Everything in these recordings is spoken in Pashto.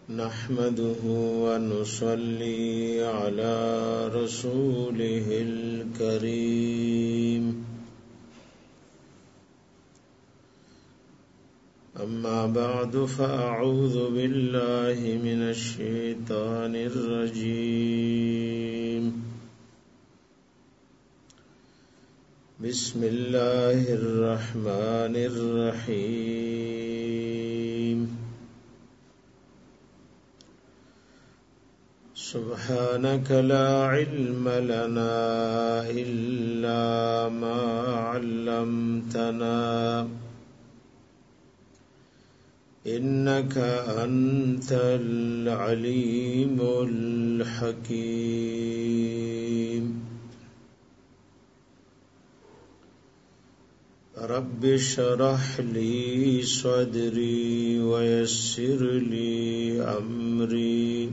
نحمده ونصلي على رسوله الكريم أما بعد فأعوذ بالله من الشيطان الرجيم بسم الله الرحمن الرحيم سبحانك لا علم لنا إلا ما علمتنا إنك أنت العليم الحكيم رب اشرح لي صدري ويسر لي أمري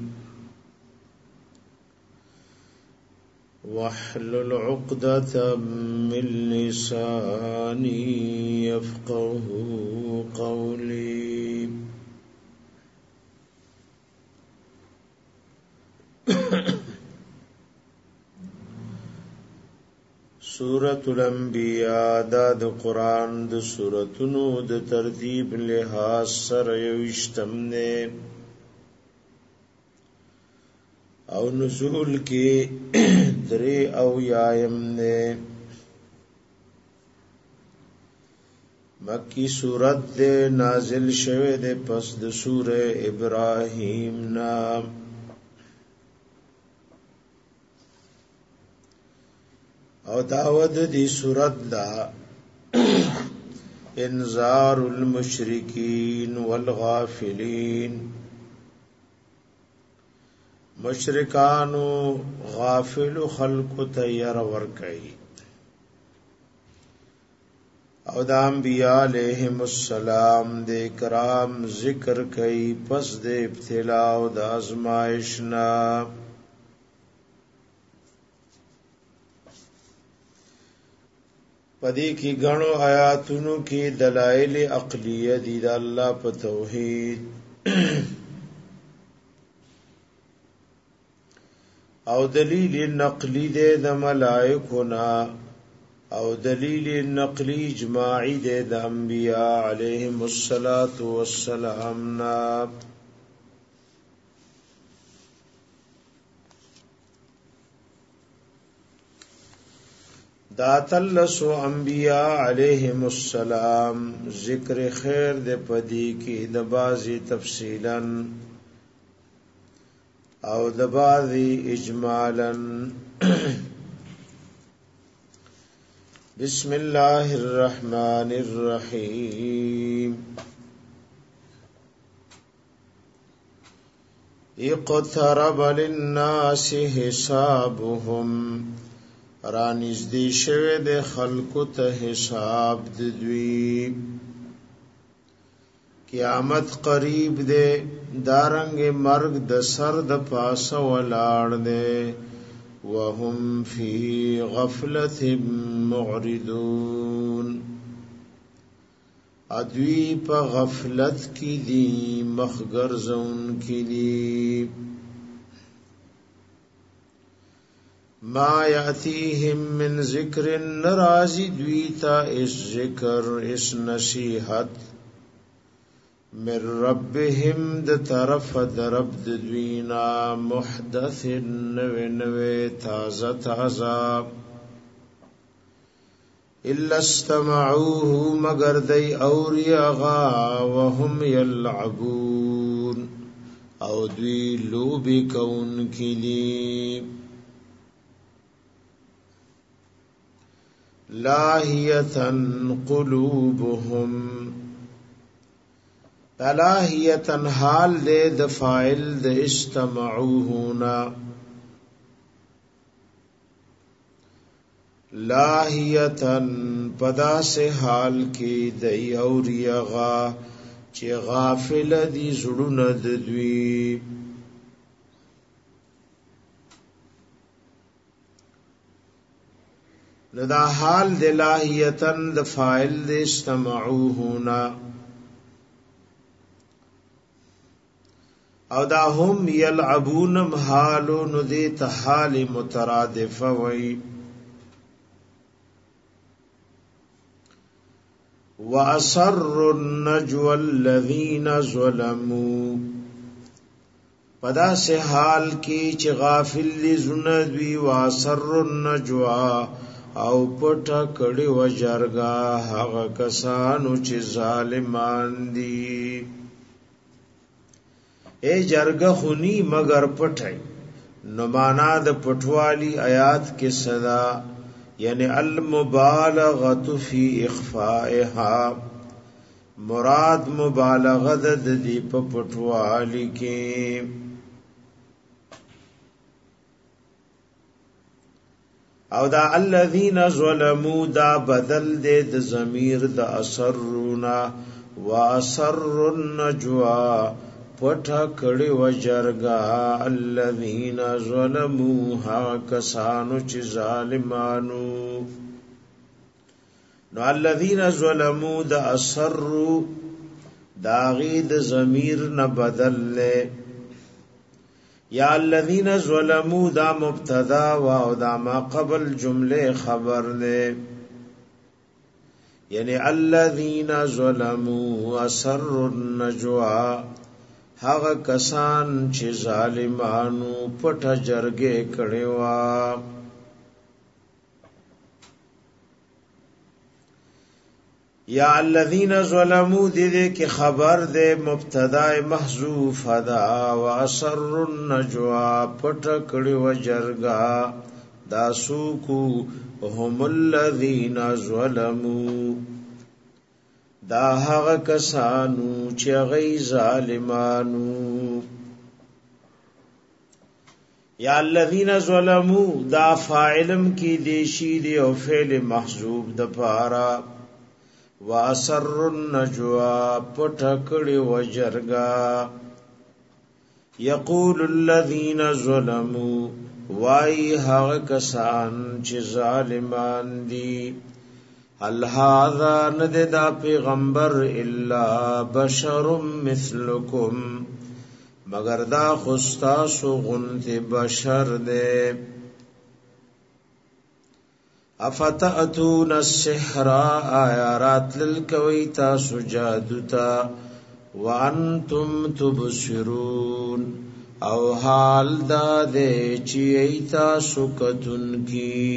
واحلل عقدة من لساني يفقه قولي سورة الانبیاء دا قرآن دا سورتونو دا ترتیب لحاظ سر یوشتم نے او نزول کی درې او یایم نے مکی سورت دے نازل شوه دے پس د سورہ ابراہیم نام او داود دی سورت دا انذار المشرکین والغافلین مشرکانو غافل خلق تیر ورکئی او دا انبیاء علیہم السلام دے کرام ذکر کئی پس دے ابتلاء و دا ازمائشنا پدی کی گنو آیاتونو کی دلائل عقلیہ دی دا اللہ پا توحید او دلیل نقلی دے د ملائکونا او دلیل نقلی اجماعی دے د انبیاء علیہم السلام نا داتلسو انبیاء علیہم السلام ذکر خیر دے پدی کی دبازی تفصیلاً او دبازی اجمالاً بسم اللہ الرحمن الرحیم اقترب للناس حسابهم رانزدی شوه د خلقو ته حساب دوی قیامت قریب دے دارنگ مرگ د سر د پاس ولاړ دے وهم فی غفلت معرضون ادوی پا غفلت کی دی مخگرزون کی دی ما یاتیہم من ذکر نرازی دویتا اس ذکر اس نصیحت من ربهم د طرف د رب د دوینا محدث نوے نوے تازہ تازہ الا استمعوه مگر دی اوری اغا وهم یلعبون او دوی لوبی کون کلی لاہیتن قلوبهم لاہیتن حال دے د فاعل د استمعوهنا لاہیتن پدا سے حال کی دی اوریغا چی غافل دی زڑون دوی ندا حال د لاہیتن د فاعل د استمعوهنا او دا هم یلعبون حالو نو دی ته حال مترادف وی واسر النجوى الذين ظلموا پدا سے حال کی چې غافل لزندوی واسر النجوى او پټه کړي و جرګا هغه کسانو چې ظالمان دي اے جرګه خونی مگر پټای نو معنا د پټوالی آیات کې صدا یعنی المبالغه فی اخفائها مراد مبالغه د دې په پټوالی کې او دا الذين ظلموا دا بدل دے د ضمیر د اثرنا واسر النجوا پټه کړي و جرګا الذين ظلموا ها کسانو چې ظالمانو نو الذين ظلموا د اثر دا غید ضمیر نه بدل لے یا الذین ظلموا دا مبتدا و دا ما قبل جمله خبر دے یعنی الذین ظلموا اسر النجوا هغه کسان چې ظالمانو پټه جرګه کړي وا یا الذین ظلموا دې کې خبر دے مبتدا محذوف ادا واسر النجوا پټ کړي و جرګا دا سوکو هم الذین ظلموا دا هغه کسانو چې غي ظالمانو یا الذین ظلموا دا فاعلم کی دیشی دی او فعل محذوف د پارا واسر النجوا پټکړي وجرګا یقول الذين ظلموا وای هغه کسان چې ظالمان دي هل هذا ند دا پیغمبر الا بشر مثلکم مگر دا خستا سو غنت بشر دے افتأتون السحر آیارات للکوی تاسو جادوتا وانتم تبصرون او حال دا دے چی ایتا سکتن کی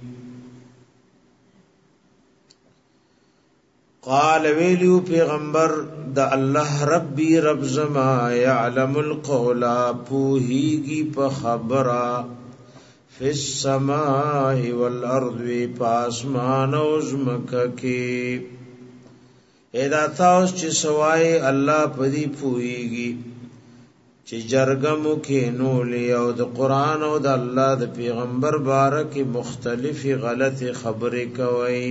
قال ویلیو پیغمبر دا اللہ ربی رب زما یعلم القولا پوہیگی پا خبرا فی السماء والارض پاسمان او زمکه کې ادا تاسو چې سوای الله پدی پويږي چې جرګمو کې نو لیاو د قران او د الله د پیغمبر بارک مختلفي غلط خبرې کوي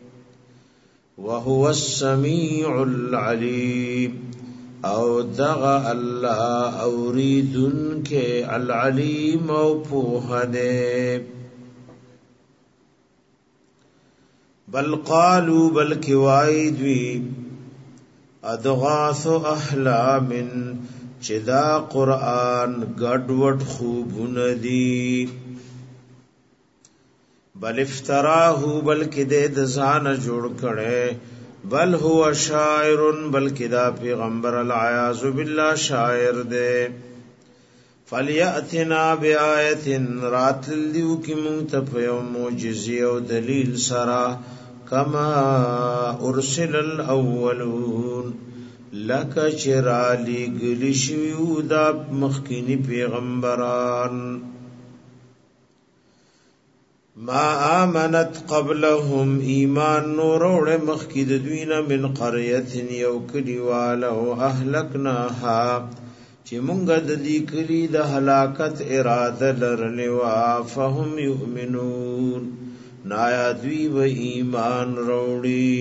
وهو السميع العليم او دغه الله اوریدن کې العلیم او په دې بل قالوا بل کوایدوی ادغاث احلام چې دا قران ګډوډ خوبونه دي بل افتراه بلکې د ځان جوړ کړي بل هو شاعر بلکې دا پیغمبر العیاذ بالله شاعر دے فلیاتنا بیاات رات لیو کی منتفع معجزه او دلیل سرا کما ارسل الاولون لک چرالی گلیشیو دا مخکینی پیغمبران ما آمنت قبلهم ایمان نوروڑ مخید دوینا من قریت یو کلیوالا و اهلکناها چی منگا دی کلی دا حلاکت اراده لرنوا فهم یؤمنون نایا دوی و ایمان روڑی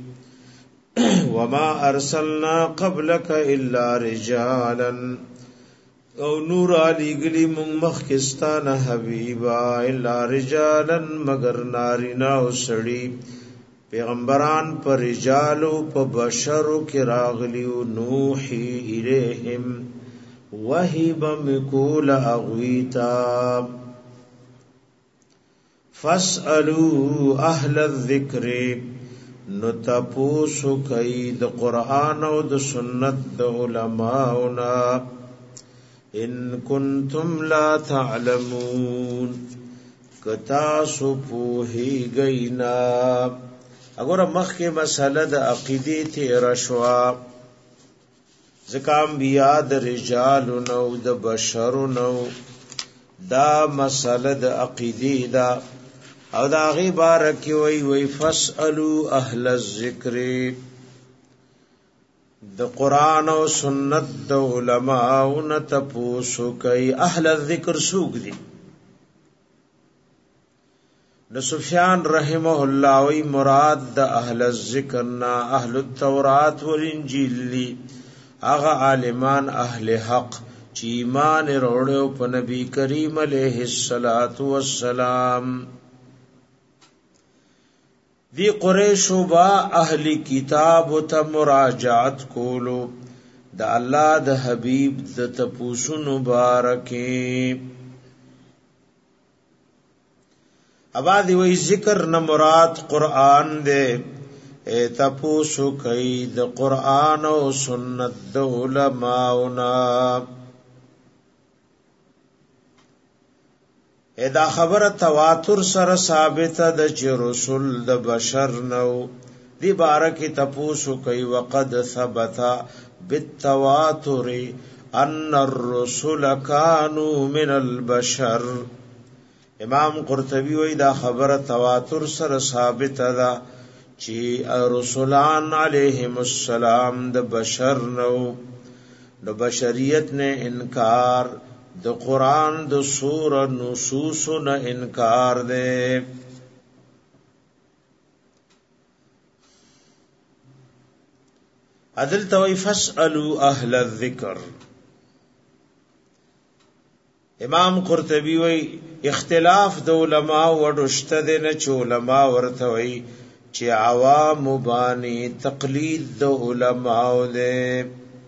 وما ارسلنا قبلک الا رجالا او نور علی گلی مون مخکستان حبیبا الا رجالا مگر نارینا او سړی پیغمبران پر رجالو په بشرو کې راغلیو نوحي الیهم وهب مکول اغویتا فاسألوا اهل الذکر نتپوسو کئی د قرآن او د سنت د علماؤنا ان کنتم لا تعلمون کتاسو پوہی گئینا. اگر مخی مسئلہ د عقیدی تیرا شوا زکام انبیاء د رجال نو د بشر نو دا مسئلہ د عقیدی دا او دا غی بارکی وی فاسألو اہل الذکر د قرآن و سنت د علماء نتپوسو کئی. اہل الذکر سوک دی نو سفیان رحمہ اللہ وی مراد د اہل الذکر نا اہل التورات والانجیل لی اغا عالمان اہل حق چی ایمان روڑے پا نبی کریم علیہ السلام. دی قریشو با اہلی کتاب تا مراجعت کولو دا اللہ دا حبیب دا تپوسو مبارکی. ابادی وی ذکر نا مراد قرآن دے تپوسو کئی دا قرآن و سنت دا علماؤنا. دا خبر تواتر سره ثابت د چې رسول د بشر نو دی بارکی تپوسو کوي وقد ثبت بالتواتر ان الرسل كانوا من البشر. امام قرطبی وی دا خبر تواتر سره ثابت ده چې رسولان علیهم السلام د بشر نو د بشریت نے انکار د قرآن د سور نصوص نه انکار دے. عدل توی فاسألوا اهل الذکر. امام قرطبی وی اختلاف د علماء وډشته دي نه چې علماء ورته وی چې عوام مبانی تقلید د علماء دے.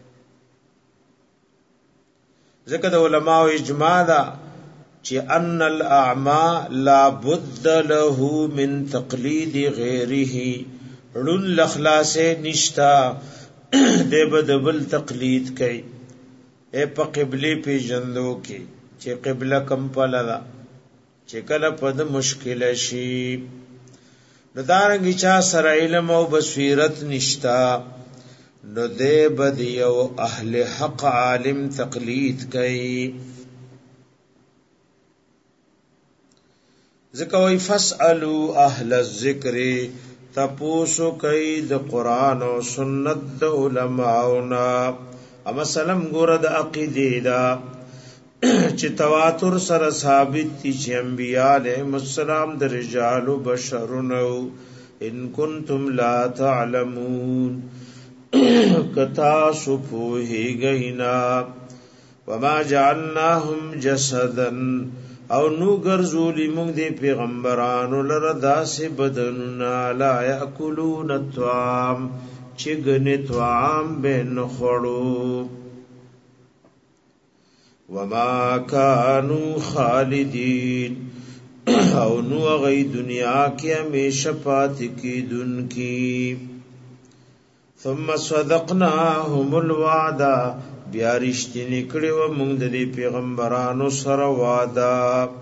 ذکر علماء اجماع دا چی ان الاعمى لا بد له من تقلید غیره رن لخلاص نشتا دے بدبل تقلید کئی اے پا قبلی پی جندو کی چی قبلہ کم پلدا چی کل پد مشکل شی ندارنگی چا سر علم و بصیرت نشتا نو دے بدیو اہل حق عالم تقلید کئی. ذکوی فاسألوا اہل الذکر تپوسو کئی د قرآن و سنت د علماؤنا. اما سلم گورد عقیدی دا چی تواتر سر ثابت تی چی انبیاء علیہ السلام د رجال و بشرنو ان کنتم لا تعلمون کتا سپوہی گئینا. وما جعلناهم جسدا او نو گرزولی مونگ دی پیغمبرانو لرداس بدننا لا یاکلون الطعام چگن طعام بین خورو. وما کانو خالدین او نو غی دنیا کی ہمیشہ پات کی دن کی. ثم صدقناهم الوعدا بیا رشتنی کړي و موږ د پیغمبرانو سره وعده.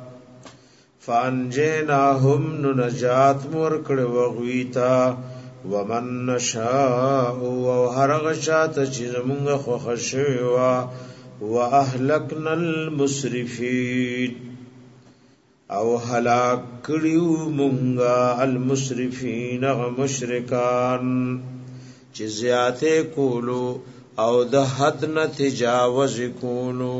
فانجیناهم نجات مور کړي و غویتا ومن نشاء او هرغه شاته چې موږ خو خشوا واهلكنا المسرفين او هلاک کړيو موږ المسرفين غمشرکان چې زیاته کولو او د حد نه تجاوز کولو.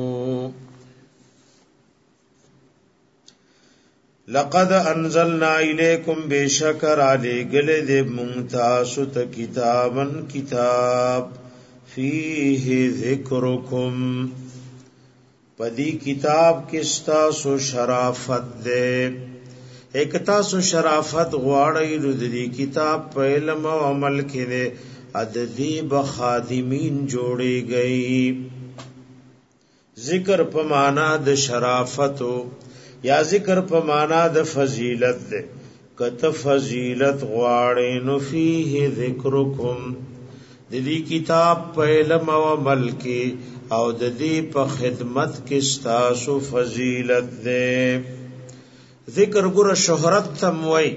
لقد انزلنا الیکم بشکر علی گل دے ممتاز کتابن کتاب فیہ ذکرکم پدی کتاب کستا سو شرافت دے. ایک تاسو شرافت غواړی رو دی کتاب په علم او عمل کې دے عددی بخادمین جوڑی گئی. ذکر په معنا د شرافت یا ذکر په معنا د فضیلت ده. کته فضیلت غواړي نو فيه ذکرکم د دې کتاب په علم او عمل کې او د دې په خدمت کې ستاسو فضیلت ده. ذکر ګره شهرت تم وای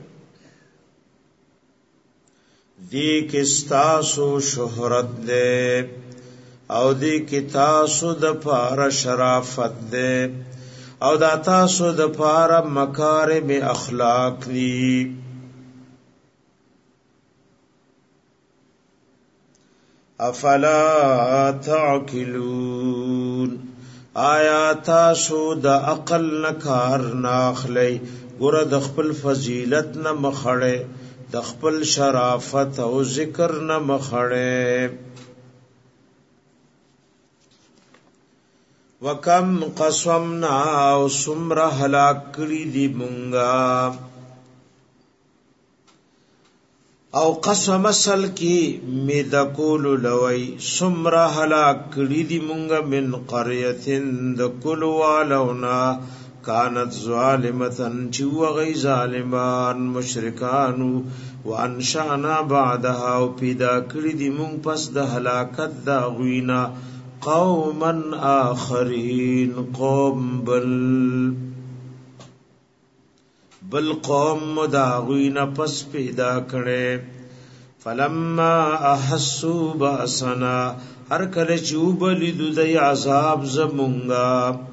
دې کې ستاسو شهرت ده او دې کې تاسو د پاره شرافت ده او دا تاسو د پاره مکارم اخلاق دي. افلا تعقلون آیا تاسو د عقل نکار ناخلی ګره د خپل فضیلت نه مخړې د خپل شرافت او ذکر نه مخړې. وکم قسمنا او سمر هلاک کړي دي مونږه او قسم اصل کی میدکول لوی سمر هلاک کړي دي مونږه من قريهن د کل والونا كانت ظالمتن چې وغي ظالمان مشرکانو وانشانا بعدها او پیدا کړي دي مونږ پس د هلاکت دا غوینا قوما آخرین قوم بل قوم مداغوین پس پیدا کړي. فلما احسوا باسنا هر کله چوب لیدو د عذاب زمونږه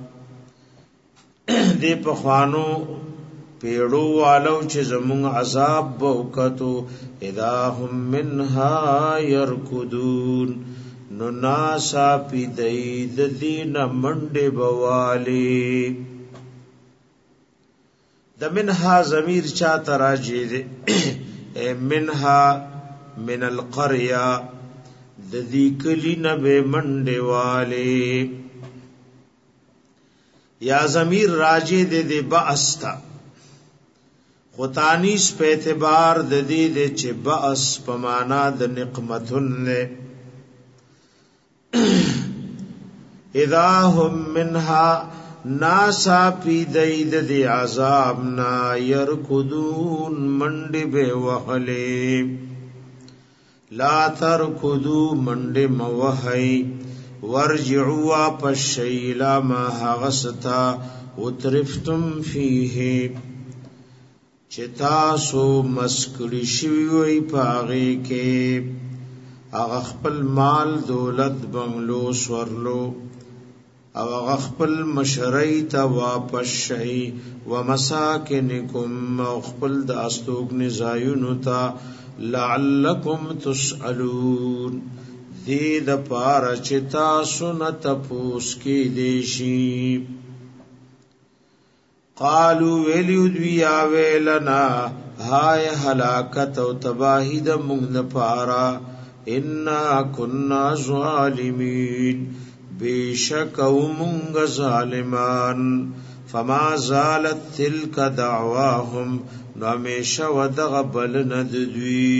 دې په خوانو پیړو والو چې زمونږ عذاب وکړو اذا هم منها يركضون نو ناسا پی دید دین منڈ بوالی. د منها ضمیر چا تراجی دے منها من القرية د دی کلی نبی منڈ والی یا ضمیر راجی دے دے باستا خطانیس پہ اعتبار د دی دے چه باس پمانا د نقمتن نے اذا هم منها ناسا پی دید دی عذابنا یرکدون منڈ بے وحلی لا ترکدو منڈ موحی ورجعوا پشیلا ما حغستا اترفتم فیه چتاسو مسکڑی شوی پاغی کے اغا خپل مال دولت بنگلو سورلو اغا خپل مشرعی تا واپس شئی ومساکنکم خپل دا استوگ نزایونو تا لعلکم تسألون دید پارا چتا سنت پوس کی دیشی. قالو ویلیو دویا ویلنا ہائے حلاکت و تباہی دا مونگ پارا انا کننا ظالمین بیشک ومنگ ظالمان. فما زالت تلک دعواهم نمیش ودغ بل نددوی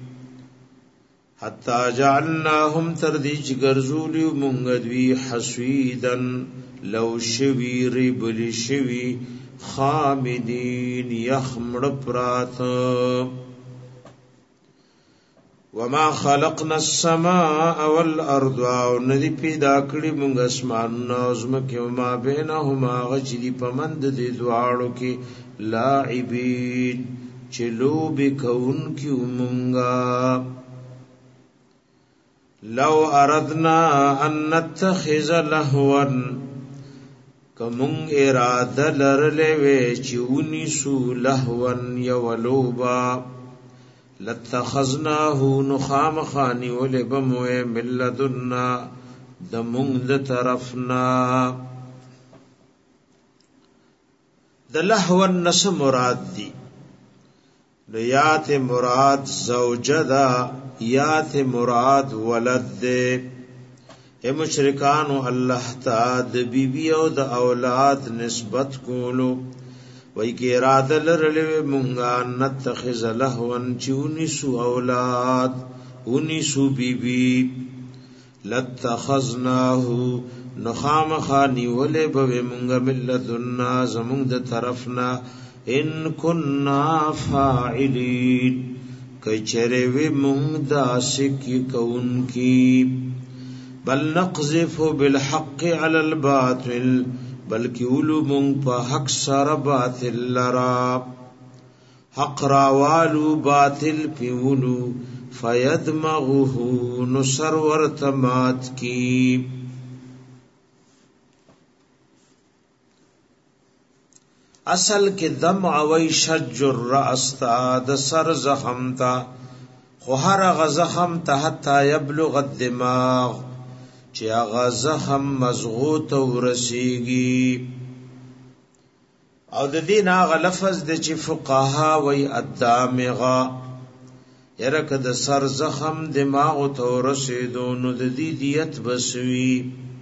حتی جعلناهم تردیج گرزولی ومنگ دوی حسویدن لو شوی ریبل شوی خامدین یخمڑ پرات. وما خلقنا السماء والارض وندی پیدا کړی موږ اسمانونه او زمکه او ما بینهما غجدی پمند دي دواړو کې لاعبین چلو بکون کیو مونږه. لو اردنا ان نتخذ لهوا کمون اراده لرلې وې چونی سو لهوا یولوبا لتخذناه نخام خانی ولبموه ملذنا دمون د طرفنا. د لهو النس مراد دی یات مراد زوجدا یات مراد ولد دے. اے مشرکان اللہ تا د بیبی او د اولاد نسبت کولو وای کی اراده لرلې مونږه نتخذ لهون چونی سو اولاد اونی سو بیبی لتخذناه نخامخا نیولې به مونږ ملذنا زمونږ د طرفنا ان كنا فاعلین کچره وی مونږ داسې کی کون کی بل نقذف بالحق على الباطل بلکې ولو مونږ په حق سره باطل لرا حق راوالو باطل پیولو فیدمغه نصر ورتمات کی اصل کې دمع وی شج الرأس تا د سر زخم تا خو هر غزخم ته حتی یبلغ الدماغ چې هغه زخم مضغوط ورسیږي او د دین هغه لفظ د چې فقها وی الدامغه یره که د سر زخم دماغ ته ورسیدو نو د دې دیت بسوي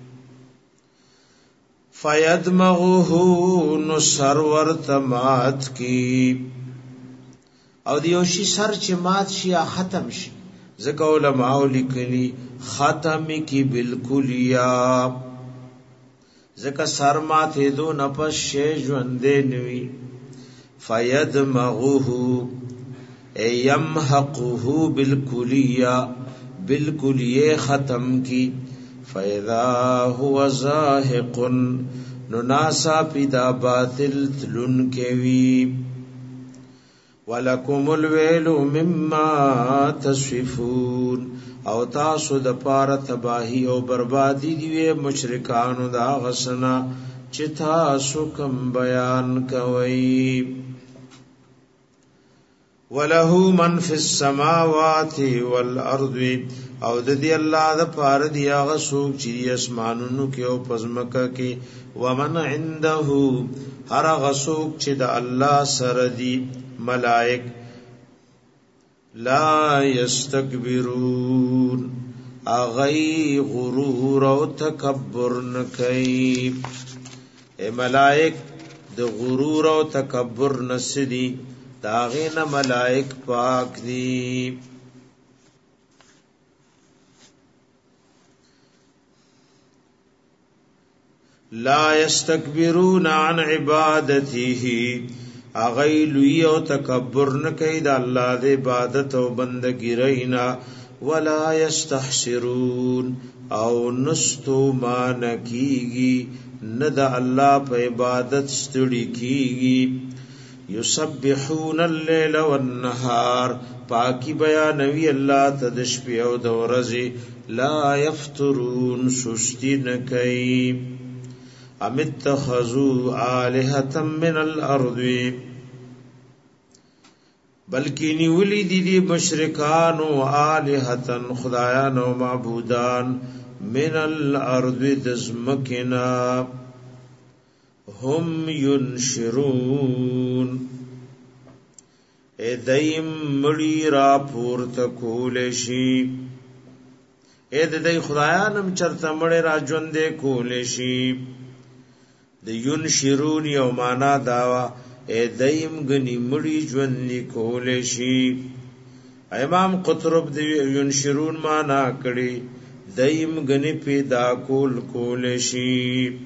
فیدمغه نو سر ورتمات کی او دیوشی سر چې مات شي یا ختم شي ځکه علماء لیکلي ختم کی بالکل یا ځکه سر ماته دو نفس شی ژوندې نوي فیدمغه ایمحقه بالکلیه بالکلیه ختم کی فاذا هو زاهق نناسا پیدا باطل تلن کوي ولکم الویل مما تصفون او تاسو د پاره تباہی او بربادی دی مشرکانو دا غسنا چې تاسو کوم بیان کوي وله من فی السماوات والارض او د دې الله د پاره دی هغه څوک چې اسمانونو کې او پزمکه کې ومن عنده هر هغه څوک چې د الله سره دی ملائک لا یستكبرون اغی غرور او تکبر نکئی اے ملائک د غرور او تکبر نسدی داغین ملائک پاک دی لا یستكبرون عن عبادته اغیلوی او تکبر نکئی دا اللہ دے عبادت او بندگی رینا ولا یستحسرون او نستو مانکیگی ند اللہ پا عبادت ستڑی کیگی یسبحون اللیل والنهار پاکی بیانوی اللہ تدشپی او دورزی لا یفترون سستی نکئی ام اتخذوا آلهة من الارض بلکی نیولی دی مشرکان و آلهة خدایان و معبودان من الارض دزمکنا هم ینشرون ایدیم مڑی را پورت کولشی اید دی خدایانم چرتا مڑی را جوندے کولشی د ینشرون یو معنا داوا اے دیم گنی مړی ژوند کول شي امام قطرب د ینشرون معنا کړي دیم گنی پیدا کول شي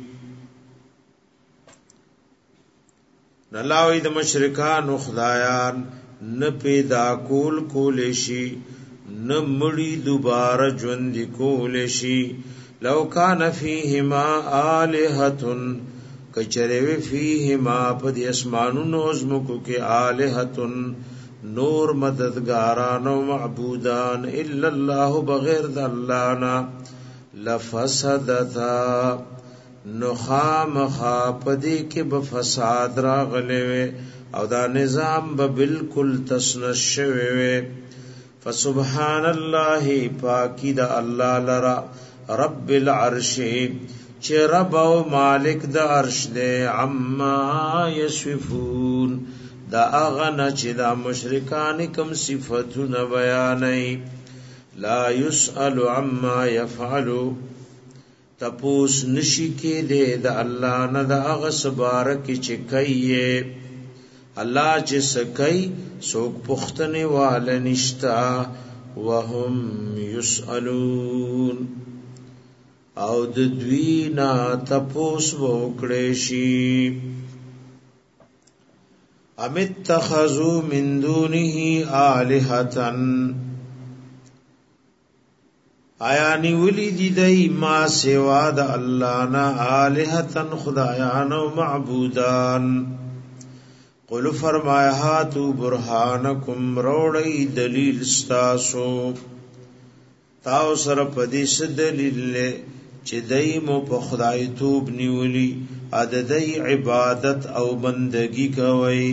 نلاوی د مشرکان خدایان نه پیدا کول شي نه مړی دوباره ژوند کول شي لو کان فیهما آلهۃ کچروی فیهما پد اسمانونو ازمکو کے آلہتن نور مددگاران و معبودان الا اللہ بغیر دا اللہنا لفسدتا نخام خاپدی کے بفساد را غلوے او دا نظام ببالکل تسنش شوے فسبحان اللہ پاکی دا اللہ لرا رب العرش چه رب او مالک د عرش دے عما یصفون دا اغنا چه دا مشرکان کم صفتون بیانی لا یسأل عما یفعلو تپوس نشی کے دے دا اللہ نا دا اغس بارک چه کئیے اللہ چه سکئی سوک پختن والنشتا وهم یسألون او د دوی نا تپوس وکړي شي ام اتخذوا من دونه آلهة آیا نیولی دی دی ما سوا د الله نا آلهتن خدایان و معبودان قل فرمایا هاتو برهانکم روڑی دلیل ستاسو تاو سر پدیس دلیل لے چی دی مو پا خدای توب نیولی عددی عبادت او بندگی کوئی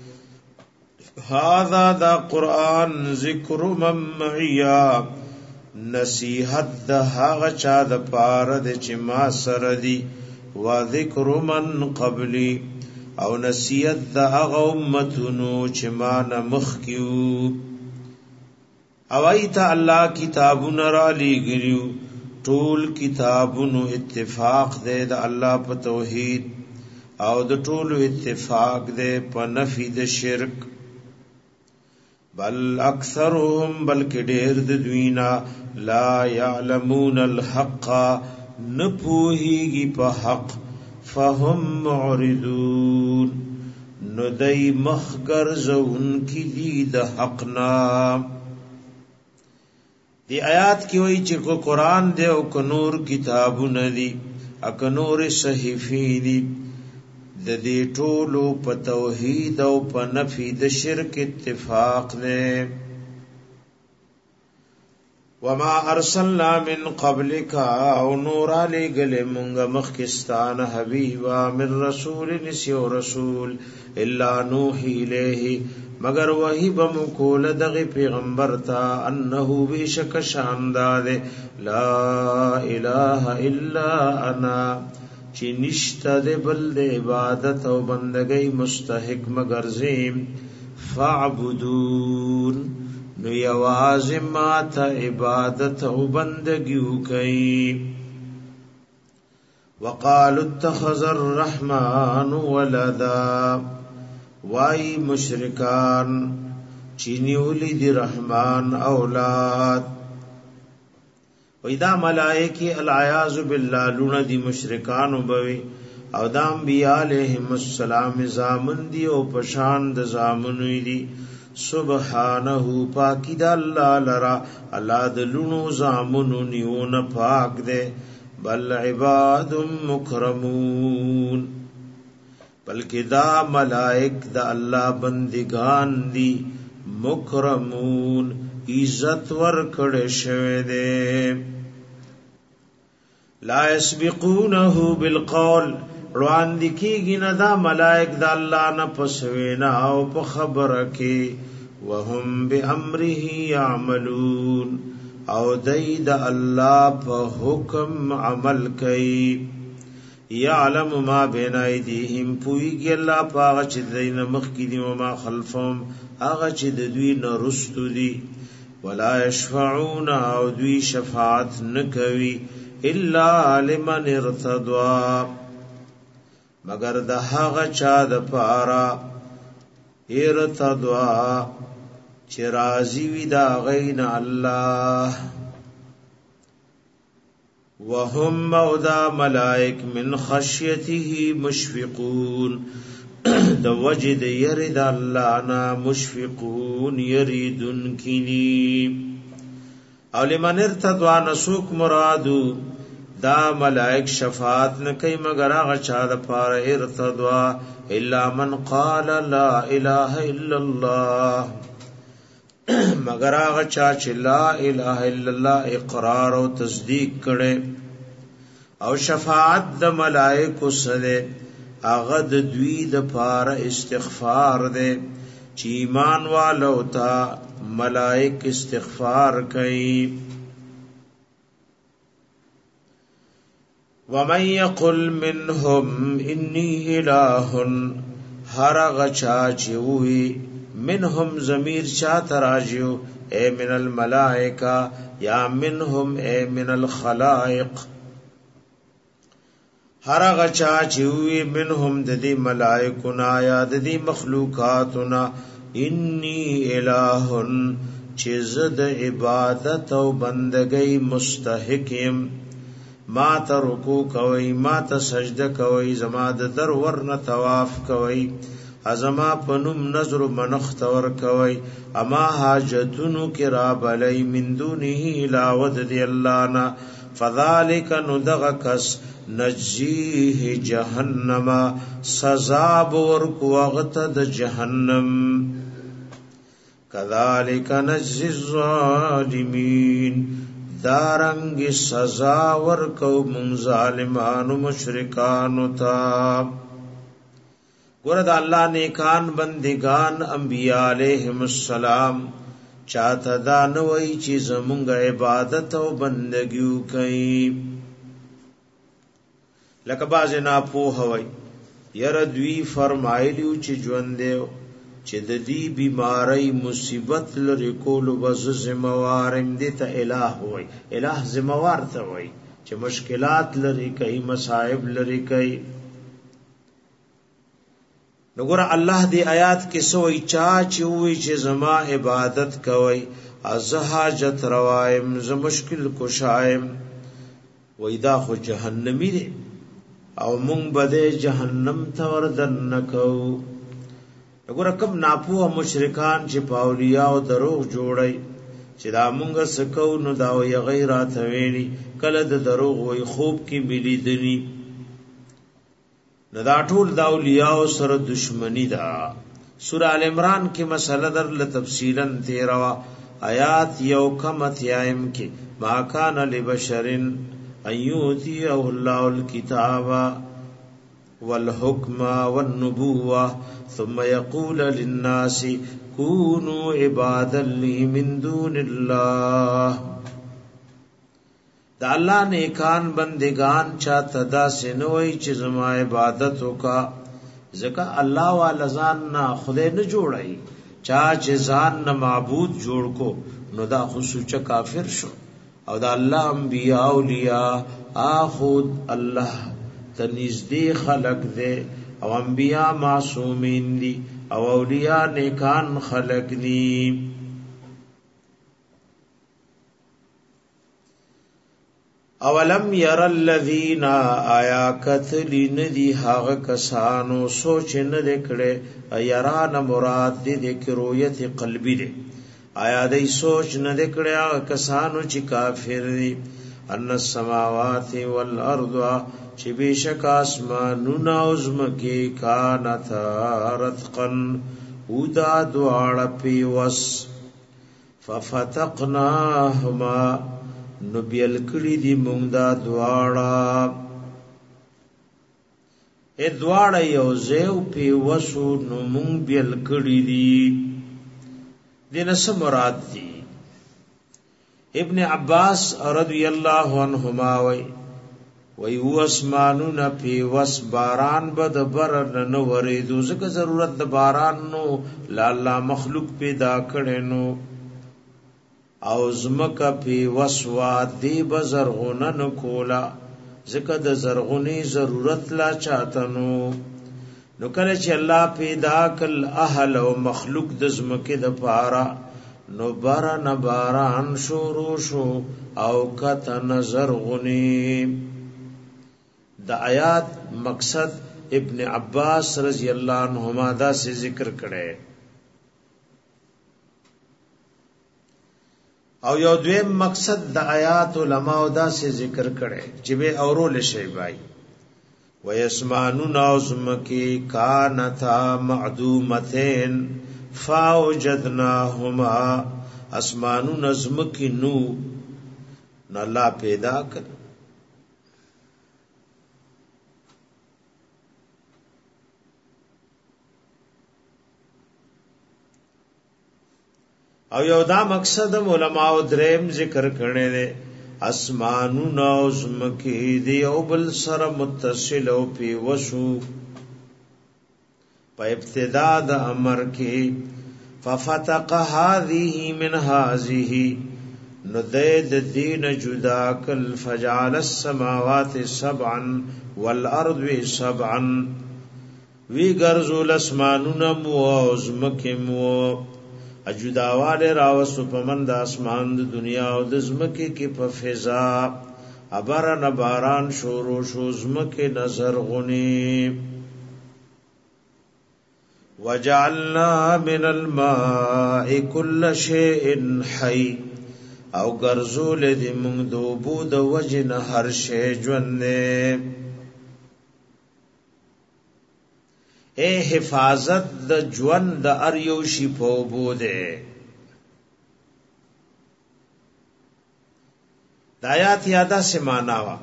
هذا دا قرآن ذکر من معیا نصیحت د هغه چا د پاره د چې ما سره دی و ذکر من قبلی او نصیحت د هغه امتونو چې ما نه مخکیو او ایت الله کتابونه را لګیو ټول کتابونو اتفاق دی د الله په توحید او د ټول اتفاق دی په نفی د شرک بل اکثرهم بلکې ډېر د دوینا لا يعلمون الحق نپوهیږي په حق فهم معرضون نو دای مخګر زون کی دی د حق نام دی آیات کی وای چې قرآن دی او نور کتابونه دي اک نور صحیفې دي د دې ټولو په توحید او په نفی د شرک اتفاق نه وما ارسلنا من قبلك او نور علی گل مونږ مخکستان حبیبا من رسول نسیو رسول الا نوحی الیه مگر وحی بمکول دغه پیغمبر تا انه بیشک شاندار لا اله الا انا چې نشته د بل د عبادت او بندګۍ مستحق مگر زم فعبدون نو یواز ما ته عبادت او بندګي وکي وقالوا اتخذ الرحمن ولدا وای مشرکان چینیولی دی رحمان اولاد وېدا ملائکی العیاذ بالله لون دی مشرکان وبوي او د انبیاء علیهم السلام زامن دی او پشان د زامن دی سبحانه پاکی دا اللہ لرا اللہ دلونو زامنو نیون پاک دے بل عباد مکرمون بلکہ دا ملائک دا اللہ بندگان دی مکرمون عزت ورکڑ شوے دے لا يسبقونه بالقول روان دکی گی ندا ملائک دا اللہ نپسوینا او پا خبر کی وهم بأمره يعملون او دی دا اللہ پا حکم عمل کی یعلم ما بین ایدیهم پویگی اللہ پا آغا چی دین مخی دی وما خلفهم آغا چی دوی نرستو دی ولا يشفعون او دوی شفاعت نکوی الا لمن ارتضوا مگر د هغه چا د پارا ارتضوا چې راضی وي دا غین الله وهم مودا ملائک من خشیته مشفقون د وجد يرد الله نا مشفقون يريدن کینی او لمن ارتضوا نسوک مرادو دا ملائک شفاعت نکي مگر هغه چا د پاره ارتضوا الا من قال لا اله الا الله مگر هغه چا چې لا اله الا الله اقرار او تصدیق کړي او شفاعت د ملائکو سره هغه د دوی د پاره استغفار ده چې ایمان والو ته ملائک استغفار کوي ومن يقل منهم اني اله هر غچا چوي منهم ضمیر چا تراجو اے من الملائکہ یا منهم اے من الخلائق هر غچا چوي منهم د دې ملائکونا یا د دې مخلوقاتنا انی الہن چې زد عبادت او بندګۍ مستحقم ما ته رکوع کوي ما ته سجده کوي زما د در ورنه طواف کوي ازما پنوم نظر منخت ور کوي اما حاجتونو کې را بلای من دونه علاوه دی الله نا فذلک ندغکس نجیه جهنم سزا ورکو وغت د جهنم کذالک نجزی الظالمین دارنگ سزا ورکو من ظالمان و مشرکانو تا گورد اللہ نیکان بندگان انبیاء علیہم السلام چاہتا دانوئی چیز منگ عبادت و بندگیو کئی لکه باز ناپوه وای یره دوی فرمایلیو چې ژوندې چې د دې بیماری مصیبت لري کول وز ذمہوارم دې ته الہ وای الہ ذمہوار ته وای چې مشکلات لري کوي مصائب لري کوي وګوره الله دې آیات کې سوې چا چې وای چې زما عبادت کوي از حاجت روایم ز مشکل کشایم وای دا خو جهنمی دی او مونږ بده جهنم ته وردن نکو وګوره کوم ناپوه مشرکان چې پاولیا او دروغ جوړي چې دا مونږ سکو نو دا وی غیرات ویلي کله د دروغ وی خوب کې ملي دني نو دا ټول دا اولیاء سره دشمنی دا سورہ ال عمران کې مسله در ل تفصیلا 13 آیات یو کم اتیایم کې ما کان لبشرن ایوتی او الله الكتاب والحکم والنبوة ثم يقول للناس كونوا عبادا لي من دون الله دا الله نیکان بندگان چا تدا سنوي چې زما عبادت وکا ځکه الله والا ځان نه خدای نه جوړای چا چې ځان نه معبود جوړ کو نو دا خصوص کافر شو او دا الله انبیاء اولیاء اخود الله تنزدی خلق دے او انبیاء معصومین دی او اولیاء نیکان خلق دی اولم یر الذین آیا کتلی ندی حاغ کسانو سوچ ندکڑے یران مراد دی دیکھ رویت قلبی دی آیا دی سوچ ندکڑے آغا کسانو چی کافر دی ان السماوات والارض چی بیشک آسمانونا عظمکی کانتا رتقن اودا دوار پیوس ففتقناهما نبیل کلی دی موندا دوارا ای دوارا یوزیو پیوسو نمونگ بیل کلی دی دین سمراد دی ابن عباس رضی اللہ عنہما وی اسمانونا پیوس باران بد برن نوریدو زکا ضرورت دا باران نو لالا مخلوق پیدا کرنو او زمکا پیوس وادی بزرغنن کولا زکا دا زرغنی ضرورت لا چاہتنو نو کله چې الله پیدا کل اهل او مخلوق د زمکه د پارا نو باران باران شروع شو او کته نظر غنی د آیات مقصد ابن عباس رضی اللہ عنہما دا سے ذکر کړي او یو دویم مقصد د آیات علماء دا سے ذکر کړي چې به اورول شي بای ويسمانون عظمکی کانتا معدومتین فاوجدناهما اسمانون عظمکی نو نلا پیدا کر او یو دا مقصد علماء دریم ذکر کرنے دے اسمانون عظمکی دی او بل سر متصل او پی وسو پا ابتدا دا امر کی ففتق هذه من هذه ندید دین جدا کل فجعل السماوات سبعا والارض سبعا وی گرزول اسمانون مو عظمکی مو اجداواله راوسو پمن د اسمان د دنیا او د زمکه کې په فضا ابرن باران شورو شو زمکه نظر غنی وجعلنا من الماء كل شيء حي او ګرځول دې موږ د اوبو د وجن هر شی ژوند اے حفاظت د ژوند د ار یو شی په اوبو ده د آیات یادا سے معنا وا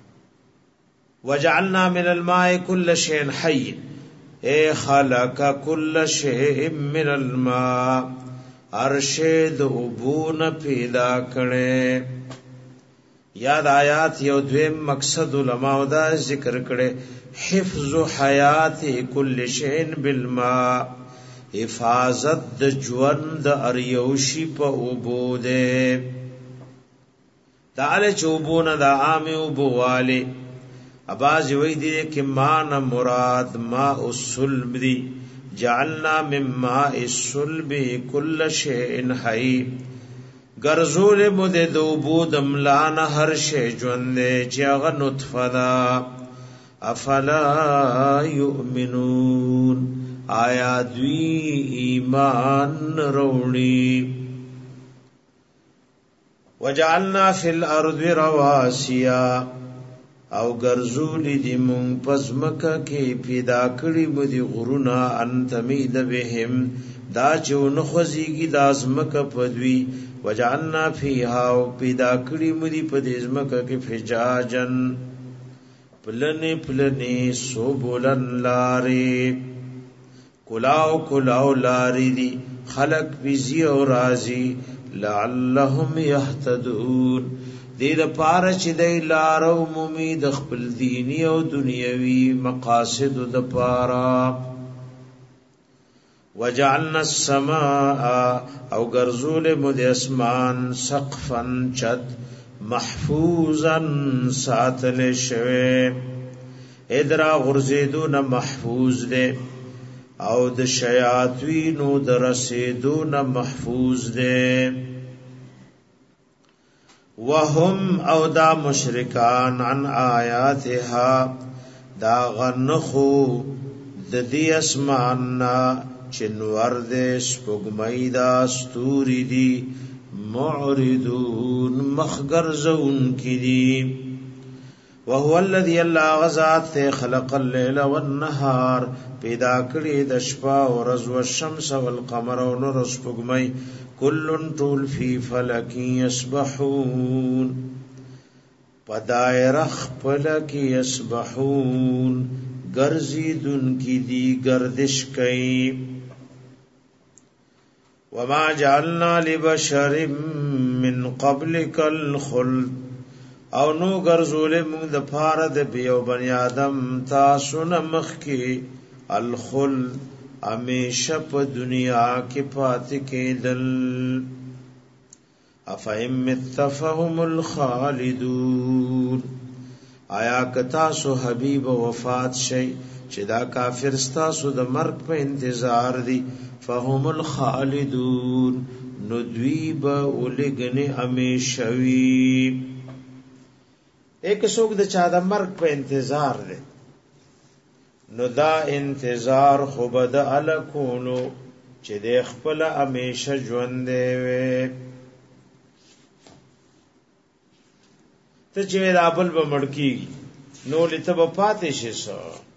وجعلنا من الماء كل شيء حي اے خلق كل شيء من الماء ارشد ابون پیدا کړي یاد آیات یو دویم مقصد علماء دا ذکر کړي حفظ حیات کل شيء بالماء حفاظت د ژوند ار یو شی په وبوده تعالی چوبونه د عام وبواله اباز وی دي کې مان مراد ماء الصلب دي جعلنا من ماء الصلب كل شيء حي غرزول مد دوبو دملان هر شی ژوند چې هغه نطفه دا افلا يؤمنون آیا دوی ایمان وروړي وجعلنا في الارض رواسيا او ګرځول دي مون پزمکه کې پیدا کړی مدي غرونا انتمید بهم دا چون خوځيږي د ازمکه پدوي وجعلنا فيها او پیدا کړی مدي پدېزمکه کې فجاجن پلنې سوبولن لاري کلاو لاري دي خلق بيزي او رازي لعلهم يهتدون دې د پاره چې د لارو مومي د خپل دینی او دنیوي مقاصد د پاره وجعلنا السماء او غرزول مد اسمان سقفا چت محفوظا ساتل شوه ادرا غرزیدون محفوظ ده او د شیاطینو د رسیدون محفوظ ده وهم او دا مشرکان عن آیاتها دا غنخو د دې اسماننا چنور دې سپوږمۍ دا ستوري دي معرضون مخغرزون کی دي وهو الذي الله غزات خلق الليل والنهار پیدا کړی د شپه او ورځ او الشمس والقمر او نور سپوږمۍ کلن طول فی فلک یسبحون پدائر خپلک یسبحون گرزیدن کی دی گردش کئی وما جعلنا لبشر من قبلک الخلد او نو گرزول مونږ د پاره د بیو بنی آدم تاسو نه مخ کی الخلد امیشه په دنیا کې پاتې کېدل افهم متفهم الخالدون آیا کتا سو حبیب وفات شي چې دا کافر ستاسو د مرګ په انتظار دي فهم الخالدون ندویب اولګنی امیشوی ایک څوک د چا د مرګ په انتظار دی نو دا انتظار خو بد الکونو چې د خپل امیشه ژوند دی ته چې دا بل به مړکی نو لته په پاتې شي سو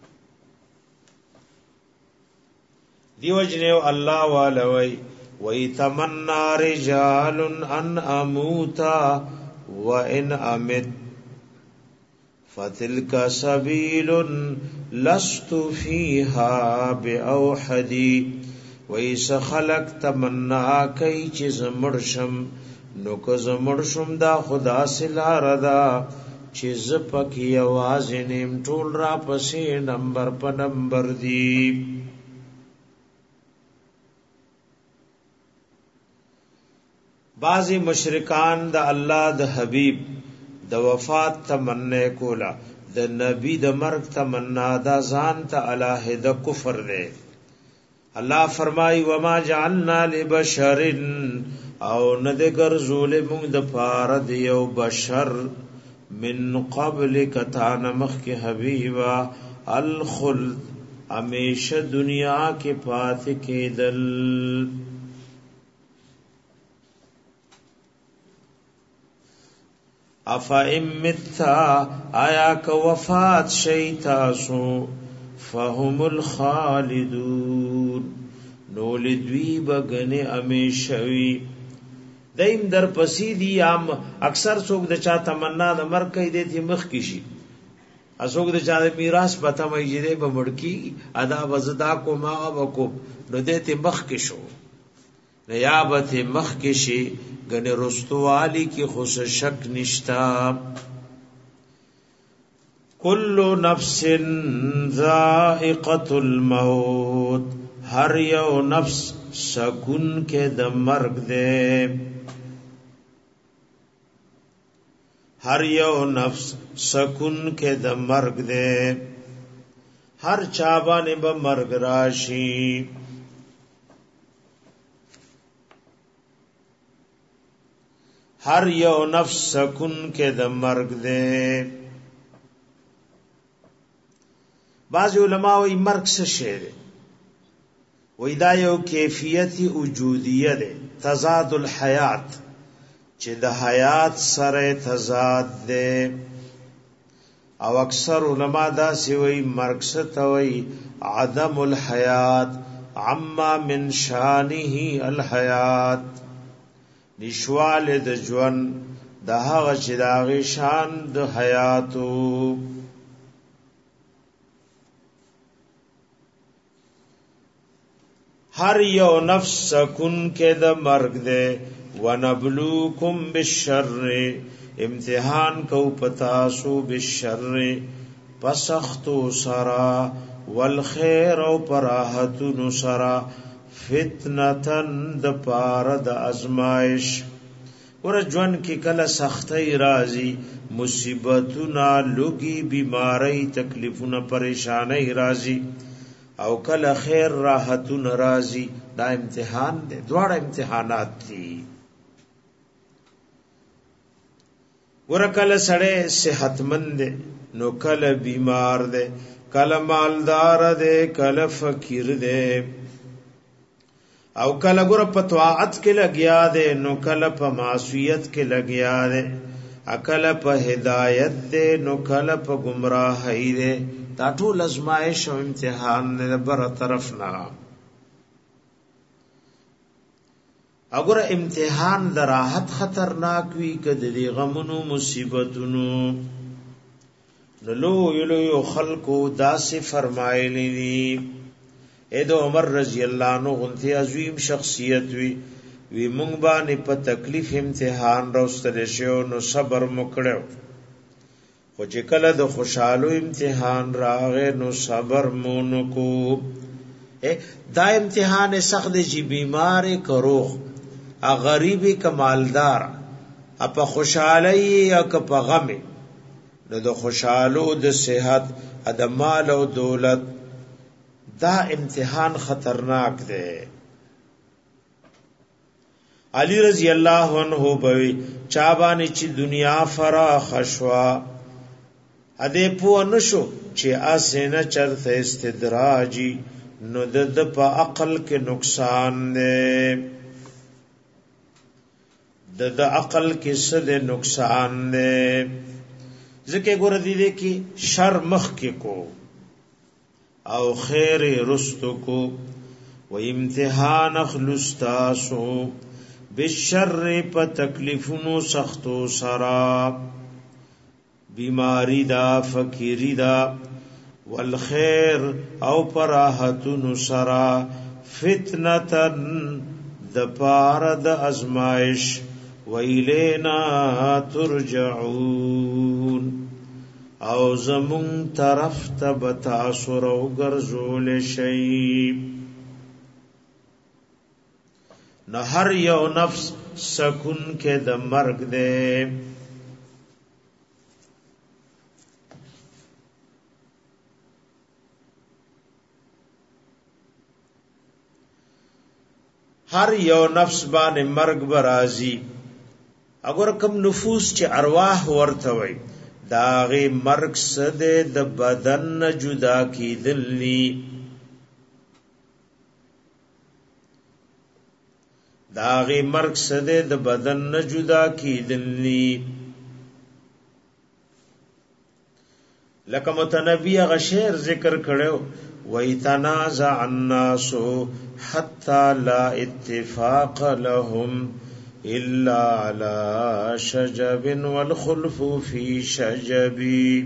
دیو جنو الله والوي ويتمنى رجال ان اموتا وان امت فتلك سبيل لست فيها باوحدي ويس خلق تمنا کوي چې زمړشم نو که زمړشم دا خدا سلا ردا چې زپکی आवाज نیم ټول را پسې نمبر په نمبر دی بعضی مشرکان د الله د حبیب د وفات تمنه کولا د نبی د مرګ تمنا دا ځان ته الہ د کفر دی الله فرمای و ما جعلنا لبشر او ندګر ظلم د پاره دی یو بشر من قبل کتان مخ کے حبیبا الخلد ہمیشہ دنیا کے پات کے دل افا امتا آیا کا وفات شیطاسو فهم الخالدون نولدوی بگن امیشوی دیم در پسیدی عام اکثر څوک د چا تمنا د مرګ کوي د تی مخ کشي اسوک د چا د میراث پته مې جده به مړکی ادا وزدا کو ما وکو نو د تی مخ کشو نیابت مخ کشي غن رستوالی کی خص شک نشتا کل نفس ذائقۃ الموت ہر یو نفس سکون کے د مرگ دے ہر یو نفس سکون کے د مرگ دے ہر چابانے ب مرگ راشی ہر یو نفس سکون کے د مرگ دے بعض علماء وی مرگ سے شے دے وی دا یو کیفیت وجودیہ دے تضاد الحیات چې د حیات سره تضاد دے او اکثر علما دا سی وی مرگ ستوی عدم الحیات عما من شانه الحیات نشوال د ژوند د هغه چې د هغه شان د حیاتو ہر یو نفس سکون کے د مرگ دے ونبلوکم بالشر امتحان کو پتاسو بالشر پسختو سرا والخیر او پراحتن سرا فتنتن د پار د ازمائش ورجون کی کل سختی رازی مصیبتنا لگی بیماری تکلیفنا پریشانی رازی او کل خیر راحتن رازی دا امتحان دے دوڑا امتحانات تھی ورکل سڑے صحت مند دے نو کل بیمار دے کل مالدار دے کل فقیر دے او کل گر پتواعت کے لگیا دے نو کل پا معصویت کے لگیا دے اکل پا ہدایت دے نو کل پا گمراہی دے دا ټول ازمائش او امتحان دے بر طرف نا اگر امتحان در راحت خطرناک وی کد دی غمونو مصیبتونو نلو یلو خلقو داسی فرمائلی دی ایدو عمر رضی اللہ عنہ غنتی عظیم شخصیت وی مونگ بانی پا تکلیف امتحان روستر شو نو صبر مکڑو خو چې کله د خوشحالو امتحان راغې نو صبر مونو کو دا امتحان سخت دی بیمار کروخ ا غریبی کمالدار اپا خوشحالی یا کپا غم نو د خوشحالو د صحت د مال او دولت دا امتحان خطرناک دے علی رضی اللہ عنہ بوی چابانی چی دنیا فراخ شوا ادے پو نشو چی آسینا چرت استدراجی نو د پا عقل کے نقصان دے د عقل کے صد نقصان دے ذکر گو ردی دے کی شر مخ کے کو او خیر رستو کو و امتحان اخلستاسو بالشر پا تکلیفنو سختو سرا بیماری دا فقیری دا والخیر او پراحتنو سرا فتنتن د پارد ازمائش ویلینا ترجعون او زمون طرف تبتاثر او گرزول شیب نہ ہر یو نفس سکون کے د مرگ دے ہر یو نفس بان مرگ برازی اگر کم نفوس چی ارواح ورتوی داغی مرگ سده د بدن جدا کی دلی داغی مرگ سده د بدن جدا کی دلی لکه متنبی غشیر ذکر کړو وَيَتَنَازَعَ النَّاسُ حَتَّى لَا اتِّفَاقَ لَهُمْ إِلَّا عَلَى شَجَبٍ وَالْخُلْفُ فِي شَجَبٍ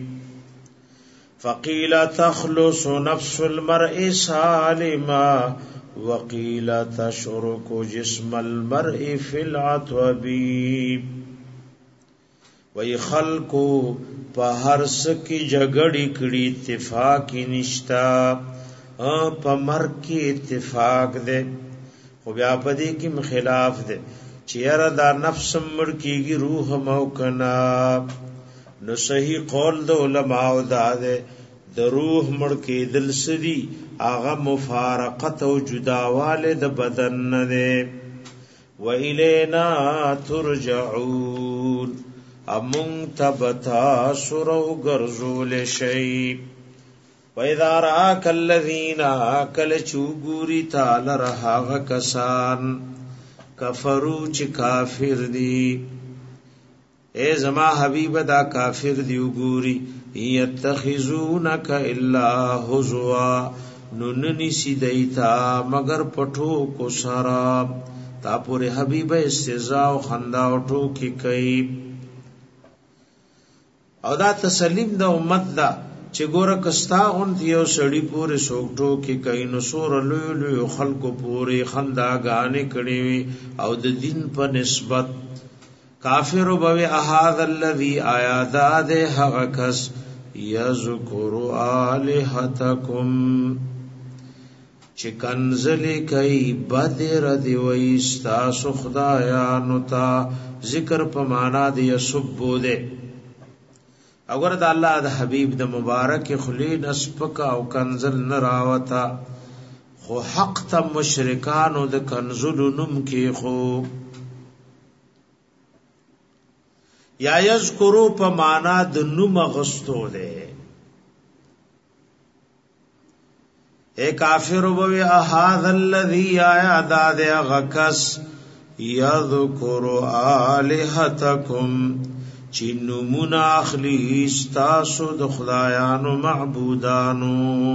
فَقِيلَ تَخْلُصُ نَفْسُ الْمَرْءِ سَالِمًا وَقِيلَ تَشْرُكُ جِسْمَ الْمَرْءِ فِي الْعَطْوَبِ وَي خَلْقُ په هر سکی جګړې کړي اتفاق نشتا په مرګ کې اتفاق ده خو بیا په دې کې مخالف ده چې یاره دا نفس مړ کېږي روح مو کنا نو صحیح قول د علماء دا ده د روح مړ کېدل سدي هغه مفارقت او جداواله د بدن نه ده و الینا ترجعون امون تبتا سرو گرزول شئی وَإِذَا رَآكَ الَّذِينَ کل چوگوری تال رہاغ کسان کفرو چی کافر دی اے زما حبیب دا کافر دیو گوری یتخذونک الا حزوا نننی سی دیتا مگر پٹھو کو سرا تا پوری حبیب استزاو خنداو ٹوکی کئی او دا تسلیم د امت دا چې ګوره کستا اون دیو سړی پورې سوکټو کې کین نو سور لوی لوی خلکو پورې خنداګانې کړي او د دین په نسبت کافر وبوي احد الذی آیات هغه کس یذکر الہتکم چې کنزلی کوي بدر دی وایستا سو خدایانو تا ذکر په معنا دی سبو ده اگر د الله د حبیب د مبارک خلین اسپکا او کنزل نراوتا خو حق ته مشرکانو د کنزل نم کې خو یا یذکرو په معنا د نوم غستو ده اے کافر وبوی احد الذی آیا داد غکس یذکر الہتکم چینمون اخلی استاسو د خدایانو معبودانو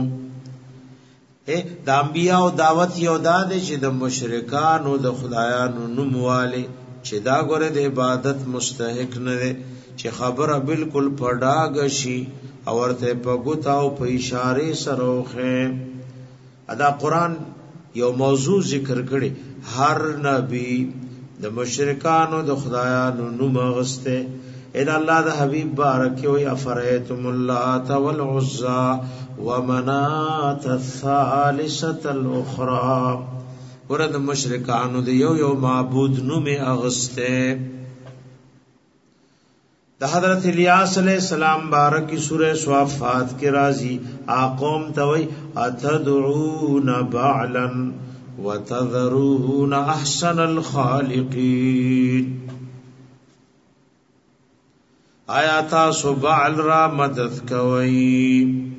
د انبیاء او دعوت یو داده چې د مشرکانو د خدایانو نومواله چې دا ګوره د عبادت مستحق نه ده چې خبره بالکل پډاګ شي او ورته په ګوت او په اشاره سره وخه ادا قران یو موضوع ذکر کړي هر نبی د مشرکانو د خدایانو نوم غسته اذا الله د حبیب بارک وی افریتم اللات والعزى ومنات الثالثه الاخرى ورته مشرکانو د یو معبود نوم اغسته د حضرت الیاس علیہ السلام بارک کی سورہ صافات کے راضی اقوم توي اتدعون بعلا وتذرون احسن الخالقین آیا تاسو بعل را مدد کوي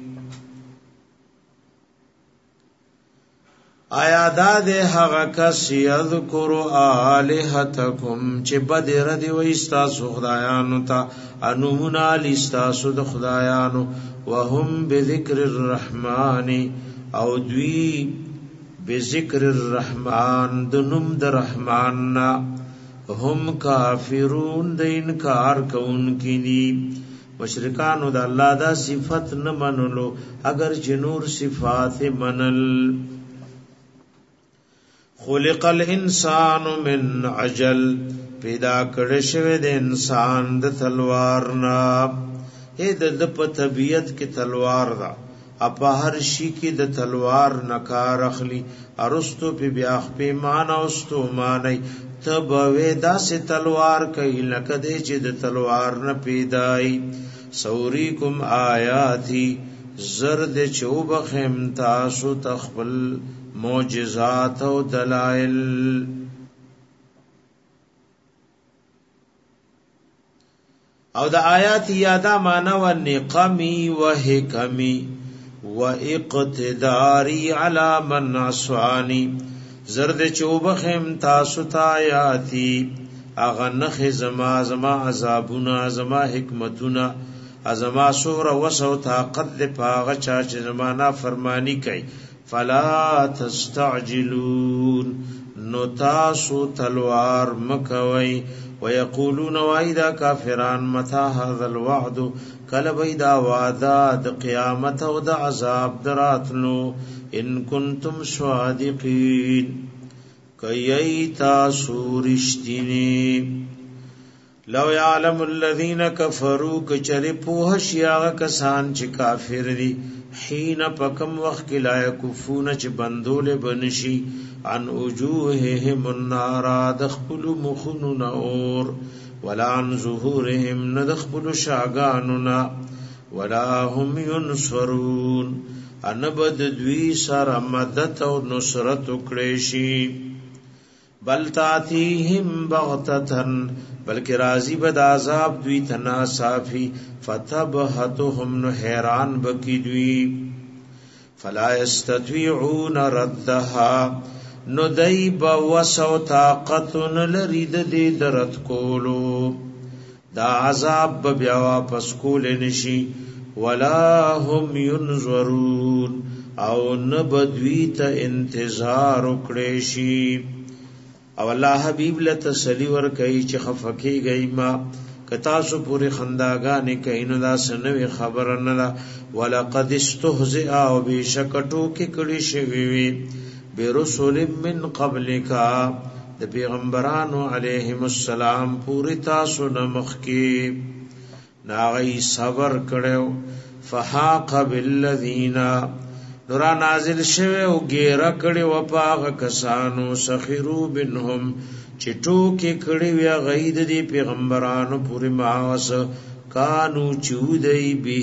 آیا داد هغه کس یذکر الہتکم چې بدر دی و استاسو خدایانو ته انونا لستاسو د خدایانو وهم بذکر الرحمن او دوی بذکر الرحمن د نوم د رحمان نا هم کافرون د انکار کوونکی دي مشرکانو د الله دا صفت نه منلو اگر جنور صفات منل خلق الانسان من عجل پیدا کړی شوی د انسان د تلوار نه د په طبیعت کې تلوار دا اپا هر شي کې د تلوار نکار اخلي ارستو په بیا پیمان او استو مانی تب ودا سے تلوار کوي لکه دې چې د تلوار نه پیدای سوریکم آیاتی زرد چوب خمتا سو تخبل معجزات او دلائل او د آیات یادا معنا و نقمی و حکمی و اقتداری علی من عصانی زرد چوبخم تاسو تا آیاتی اغنخ زما عذابنا زما حکمتنا ازما سور وسو طاقت د پاغه چا چې زمانہ فرمانی کوي فلا تستعجلون نو تاسو تلوار مکوي ويقولون واذا كافرون متى هذا الوعد کله بيدا وعده د قیامت او د عذاب دراتلو ان کنتم صادقین کای تاسو رښتینی لو يعلم الذين كفروا كچری په شیا کسان چې کافر دي حين پکم وخت لا يكفون چې بندول بنشي عن وجوههم النار دخل مخنون اور ولا عن ظهورهم ندخل شاغاننا ولا هم ينصرون انبد دوی سر مدد او نصرت کړي بل تاتيهم بغتتن بلکہ راضی بد عذاب دوی تنا صافی فتبهتهم نو حیران بکی دوی فلا يستطيعون ردها نو دای با وسو طاقتن لرید دی درت کولو دا عذاب بیا واپس کول نشي ولا هم ينظرون او نبدوی ته انتظار وکړي شي او الله حبیب له تسلی ور کوي چې خفکی گئی ما کتا سو پوری خنداګانې کینو دا سنوي خبر نه ولقد استهزئ او بشکټو کې کړي شوی وي برسول من قبلک د پیغمبرانو علیهم السلام پوری تاسو نمخ کې ناغي صبر کړو فحاق بالذین نورا نازل شوه او ګیره کړي و پاغ کسانو سخرو بنهم چټو کې کړي وی غید دی پیغمبرانو پوری ماوس کانو چودای به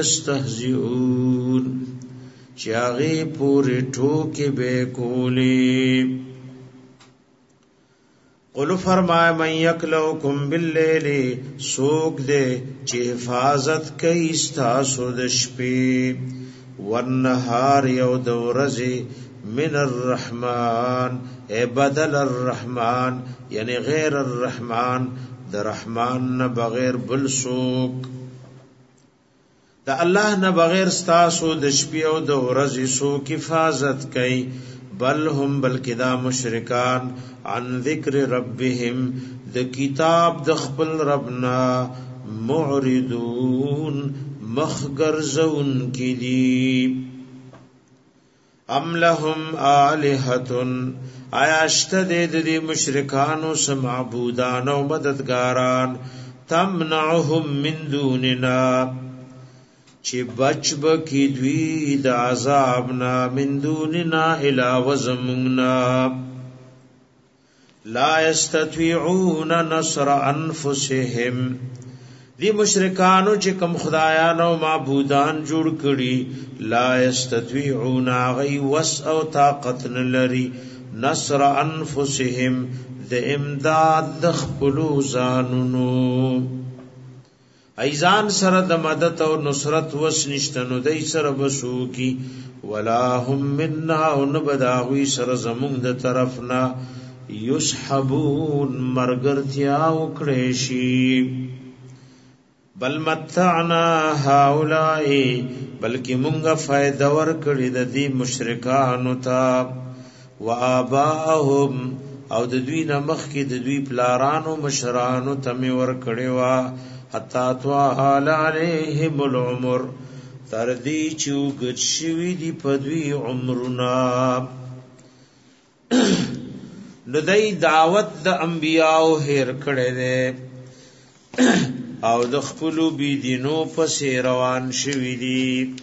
استهزئون چاغي پوری ټوکې به کولی قل فرمای من یکلوکم باللیل سوک دے چې حفاظت کوي استاسو د شپې والنهار یو دورزی من الرحمن اے بدل الرحمن یعنی غیر الرحمن د رحمان نه بغیر بل سوک د الله نه بغیر ستاسو د شپې او د ورځې سوک حفاظت کوي بل هم بلکې دا مشرکان عن ذکر ربهم د کتاب د خپل ربنا معرضون مخگرزون کی دی ام لهم آلہتن آیاشت دے دی مشرکانو سمعبودان و مددگاران تمنعهم من دوننا چی بچب کی دوی دا عذابنا من دوننا علاوہ زموننا لا يستطيعون نصر انفسهم دی مشرکانو چې کوم خدایانو معبودان جوړ کړي لا یستطيعون غي وس او طاقت لري نصر انفسهم د امداد د خپل ځانونو ایزان سره د مدد او نصرت وس نشتنو دای سره بسو کی ولا هم منا ونبداوی سره زمون د طرفنا یسحبون مرګرتیا وکړي شي بل متعنا هؤلاء بلکې مونږه فائدہ ورکړي د دې مشرکانو ته وآباءهم او د دوی نمخ کې د دوی پلارانو مشرانو ته می ورکړي وا حتا طال علیهم العمر تر دې چې وګرځوي دی په دوی عمرنا نو دای دعوت د انبیاو هیر کړي ده او د خپلو بی دینو پس روان شوی دی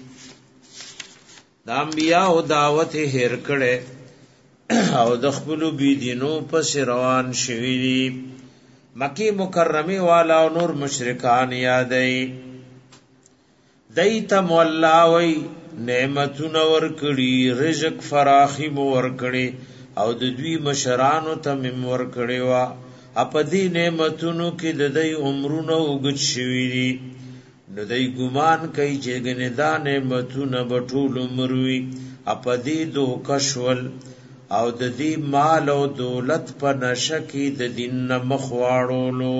د انبیاء دعوت هیر کړي او د خپلو بی دینو پس روان شوی دی مکی مکرمه والا او نور مشرکان یادای دایته مولا وی نعمتونه ور کړي رزق فراخي مو ور کړي او د دوی مشرانو ته مم ور کړي وا اپدی نعمتونو کې د دې عمرونو وګت شوی دي نو دای ګمان کوي چې ګنې دا نعمتونه به ټول عمر وي اپدی دو کشول او د دې مال او دولت په نشه کې د دین مخواړولو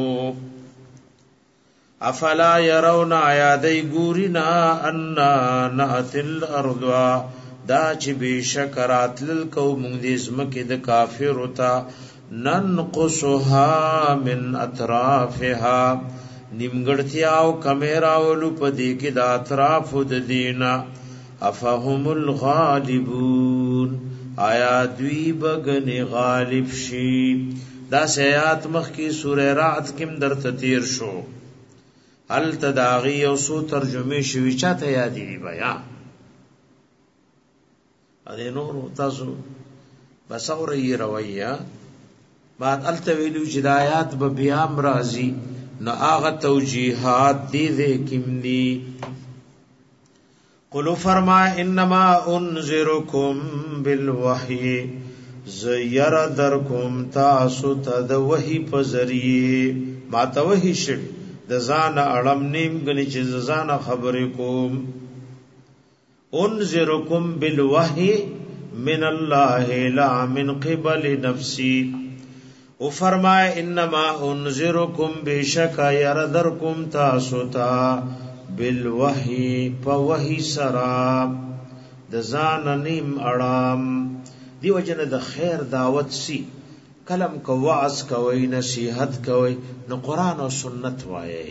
افلا يرون عیادی ګورینا ان ناتل ارض دا چې بشکرات لکو مونږ دې زمکه د کافر وتا ننقصها من اطرافها نیمګړتیا او کمیراولو په دې کې د اطراف د دینا افهم الغالبون آیا دوی بغن غالب شي دا سیات مخ کی سوره رعد کې درته تیر شو ال تداغی او سو ترجمه شوی چاته یادې دی بیا ا دې نور تاسو بس اوري رويه بعد التویلو جدایات به بیا مرضی نو آغا توجیحات دی کم دی قلو فرما انما انذرکم بالوحی زیر درکم تاسو تا د وحی په ذریعه ما ته وحی شد د ځان اړم نیم غنی چې ځان خبرې کوم انذرکم بالوحی من الله لا من قبل نفسی او فرمائے انما انذرکم بیشک یردرکم تاسوتا بالوحی پا وحی سرا دزان نیم اڑام دیو جن د خیر دعوت سی کلم کو وعظ کوي نصیحت کوي نو قران او سنت وایي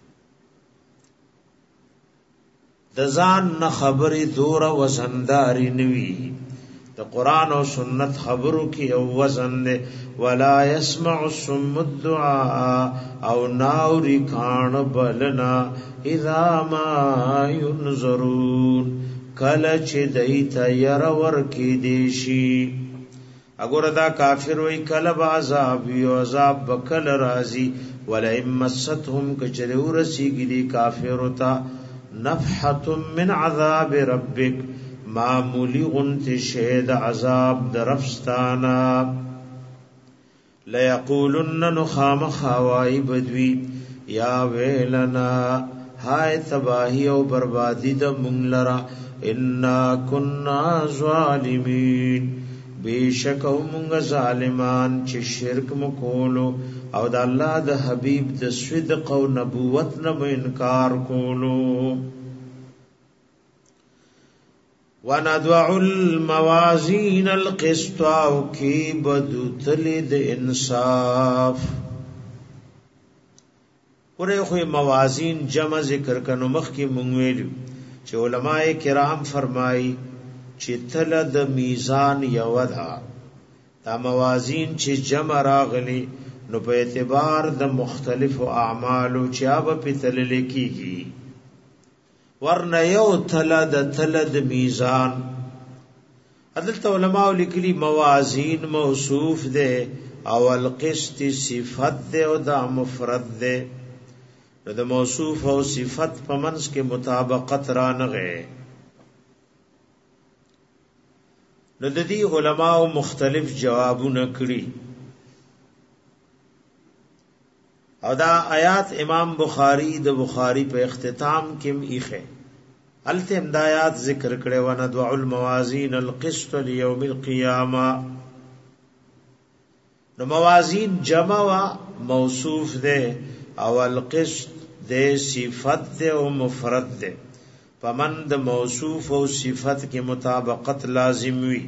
دزان نه خبري دور وزنداري نوي د قران او سنت خبرو کې او وزن نه ولا يسمع الصم الدعاء او ناوري کان بلنا اذا ما ينظرون کله چې دایته ير ور کې دیشي اگر دا کافر وی کله عذاب یو عذاب بکل رازي ولا امستهم کچرور سیګي کافر وتا نفحه من عذاب ربك معمولی غنت شهد عذاب درفستانا لیقولن نخام خوائی بدوی یا ویلنا ہائے تباہی و بربادی دا منگلرا انا کننا ظالمین بیشک او منگ ظالمان چی شرک مکولو او دا اللہ دا حبیب دا صدق و نبوت نب انکار کولو وَنَدْوَعُ الْمَوَازِينَ الْقِسْطَ او کی بدو تلد انصاف پورے خوی موازین جمع ذکر کنو مخ کی منگویلو چه علماء کرام فرمائی چه تلد میزان یودا تا موازین چه جمع راغلی نو په اعتبار د مختلف اعمالو چه آب پی تللکی گی ورنه یو تلد میزان عدلت علماء لکلی موازین موصوف دے او القسط صفت دے او دا مفرد دے نو دا موصوف او صفت پمنس کے مطابقت رانغے نو دا دی علماء مختلف جوابو نکڑی او دا آیات امام بخاری د بخاری په اختتام کم ایخه الته امدایات ذکر کړي و ندعو الموازین القسط لیوم القیامه نو موازین جمع و موصوف ده او القسط ده صفت ده او مفرد ده پمن د موصوف او صفت کې مطابقت لازم وي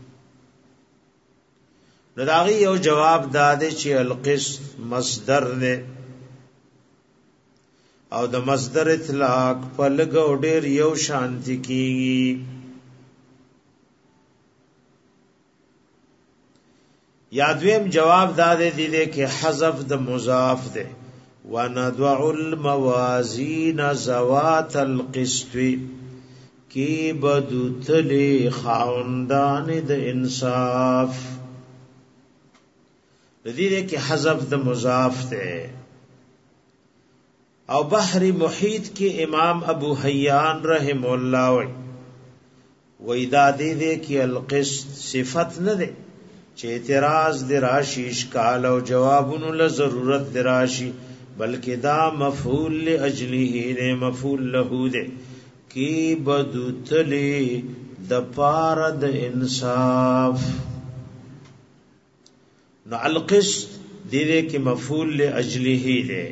نو داغي یو جواب داده چې القسط مصدر ده او د مصدر اطلاق په لګو ډیر یو شانتی کیږي یادویم جواب داده دیده که حذف د مضاف ده وندع الموازین ذوات القسط کی بدو تلی خاندان د انصاف دیده که حذف د مضاف ده او بحر محیط کی امام ابو حیان رحم اللہ وی دا دے کی القسط صفت نہ دے چې اعتراض دی راشي اشکال او جوابونو له ضرورت دی راشي بلکې دا مفعول لاجله نه مفعول له ده کی بدتلی د پاره د انصاف نو القسط دې کې مفعول لاجله ده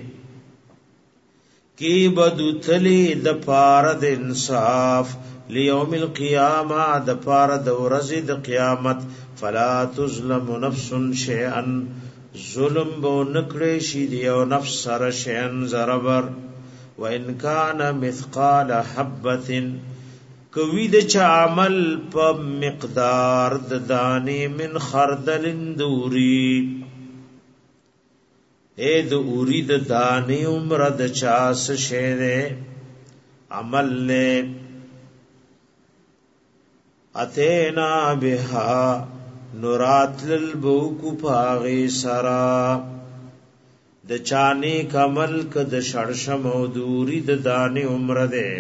کی بدتلی د پاره د انصاف لیوم القیامه د پاره د ورځې د قیامت فلا تظلم نفس شیئا ظلم بو نکړې شي دی او نفس سره شیئا ضرر وان کان مثقال حبه کوي د چا عمل په مقدار د دانې من خردل دوری اے د اوری د دانې عمر د چا څه شه عمل له اتینا بها نورات للبوکو پاغی سرا د چانی کمل ک د شړشم او دوری د دانې عمر ده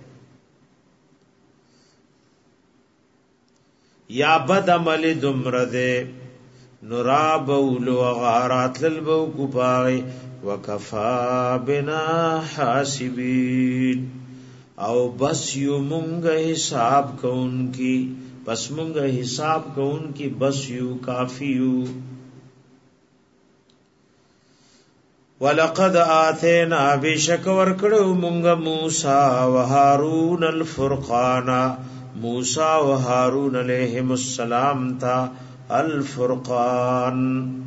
یا بد عمل دمر ده نوراب اولو غارات للبوکو پاغی وکفا بنا حاسبین او بس یو مونږه حساب کوونکی بس مونږه حساب کوونکی بس یو کافی یو ولقد آتینا بشک ورکړو مونږه موسی او هارون الفرقان موسی او هارون علیهم السلام تا الفرقان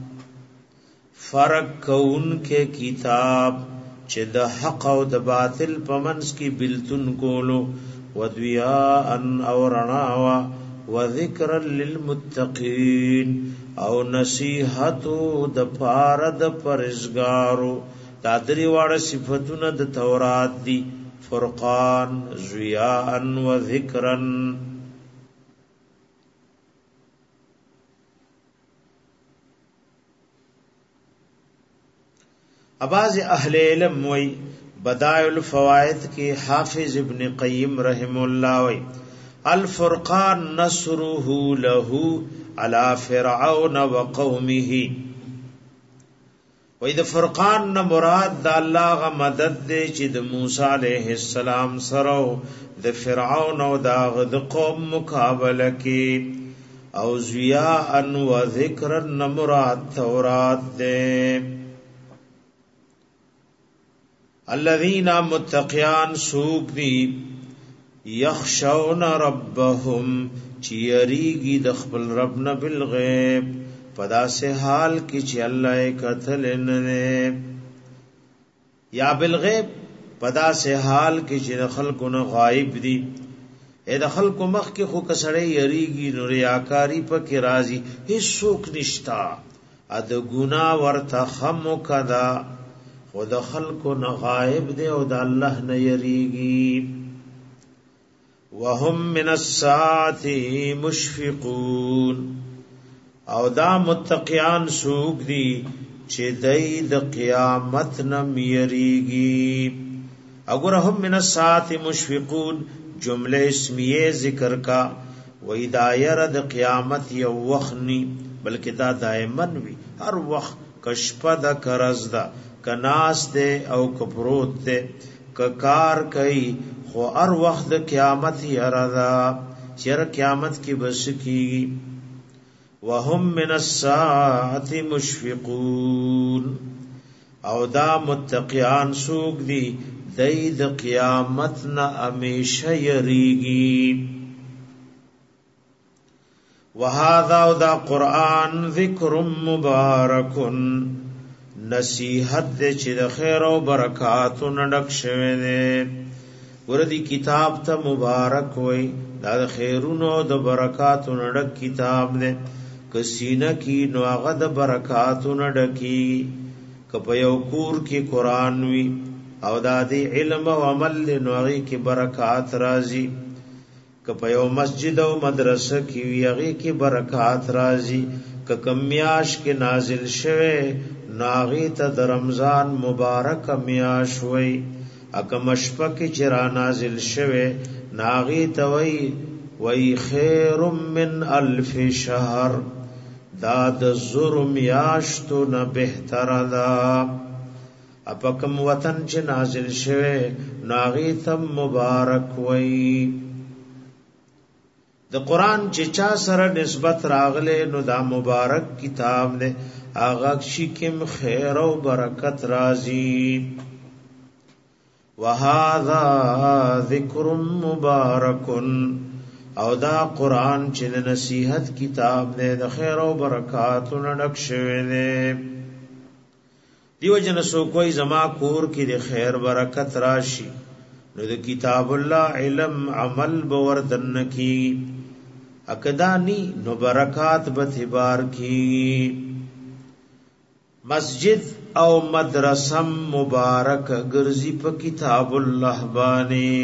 فرق کوونکې کتاب چې د حق او د باطل په منځ کې بلتون کولو ودویاء او رڼاوا وذکر للمتقین او نصیحت د پاره د پرهیزګارو دا درې واړه صفاتونه د تورات دي فرقان ضیاء و ذکرا اباظ اهل علم وی بدائع الفوائد کی حافظ ابن قیم رحم اللہ وی الفرقان نصره له على فرعون وقومه وی د فرقان نه مراد د الله غ مدد دی چې د موسی علیہ السلام سره د فرعون او د قوم مقابله کی او ضیاء و ذکر مراد تورات دی الذين متقيان سوق دي يخشون ربهم چيريږي د خپل رب نه بالغیب پدا سے حال کی چې الله قتل نه یا بالغیب پدا سے حال کی چې خلق نه غائب دي اے د خلق مخ کې خو کسړې یریږي نو ریاکاری پکې راضي هیڅ څوک نشتا ا د ګنا ورته خم کدا او د خلکو نه غائب دی او د الله نه یریږي وهم من الساعه مشفقون او دا متقیان سوق دي چې دای د قیامت نه یریږي اگرهم من الساعه مشفقون جمله اسمیه ذکر کا و دایره د قیامت یو وخنی بلکې دا دائمن وی هر وخت کشپه د کرز دا کناس دے او کپروت دے ککار کئی خو ار وقت د قیامت یرادا چر قیامت کی بس کی وهم من الساعه مشفقون او دا متقیان سوق دی دای د قیامت نه امیشه یریږي وهذا دا قران ذکر مبارک نصیحت دے چې د خیر او برکاتو نډک شوه دے وردی کتاب ته مبارک وای دا د خیرونو د برکاتو نډک کتاب دے کسینه کی نو هغه د برکاتو نډکی کپ یو کور کې قران وی او د علم او عمل نو هغه کې برکات راځي کپ یو مسجد او مدرسه کې وی هغه کې برکات راځي کمیاش کې نازل شوه ناغی تا در رمضان مبارک میاش وی اکم اشپک چرا نازل شوه ناغی تا وی خیر من الف شهر دا د زور میاشتو نه بهتر ده. اپکم وطن چې نازل شوه ناغي تم مبارک وای. د قران چې چا سره نسبت راغله نو دا مبارک کتاب نه آغا شکم خیر او برکت رازی. وهذا ذکر مبارک، او دا قران چې د نصیحت کتاب نه د خیر او برکاتو نه ډک شوی دی. دیو جن سو کوئی زما کور کې د خیر برکت راشي نو د کتاب الله علم عمل بوردن کی اکدانی نو برکات بتبار کی. مسجد او مدرسه مبارک ګرځي په کتاب الله باندې.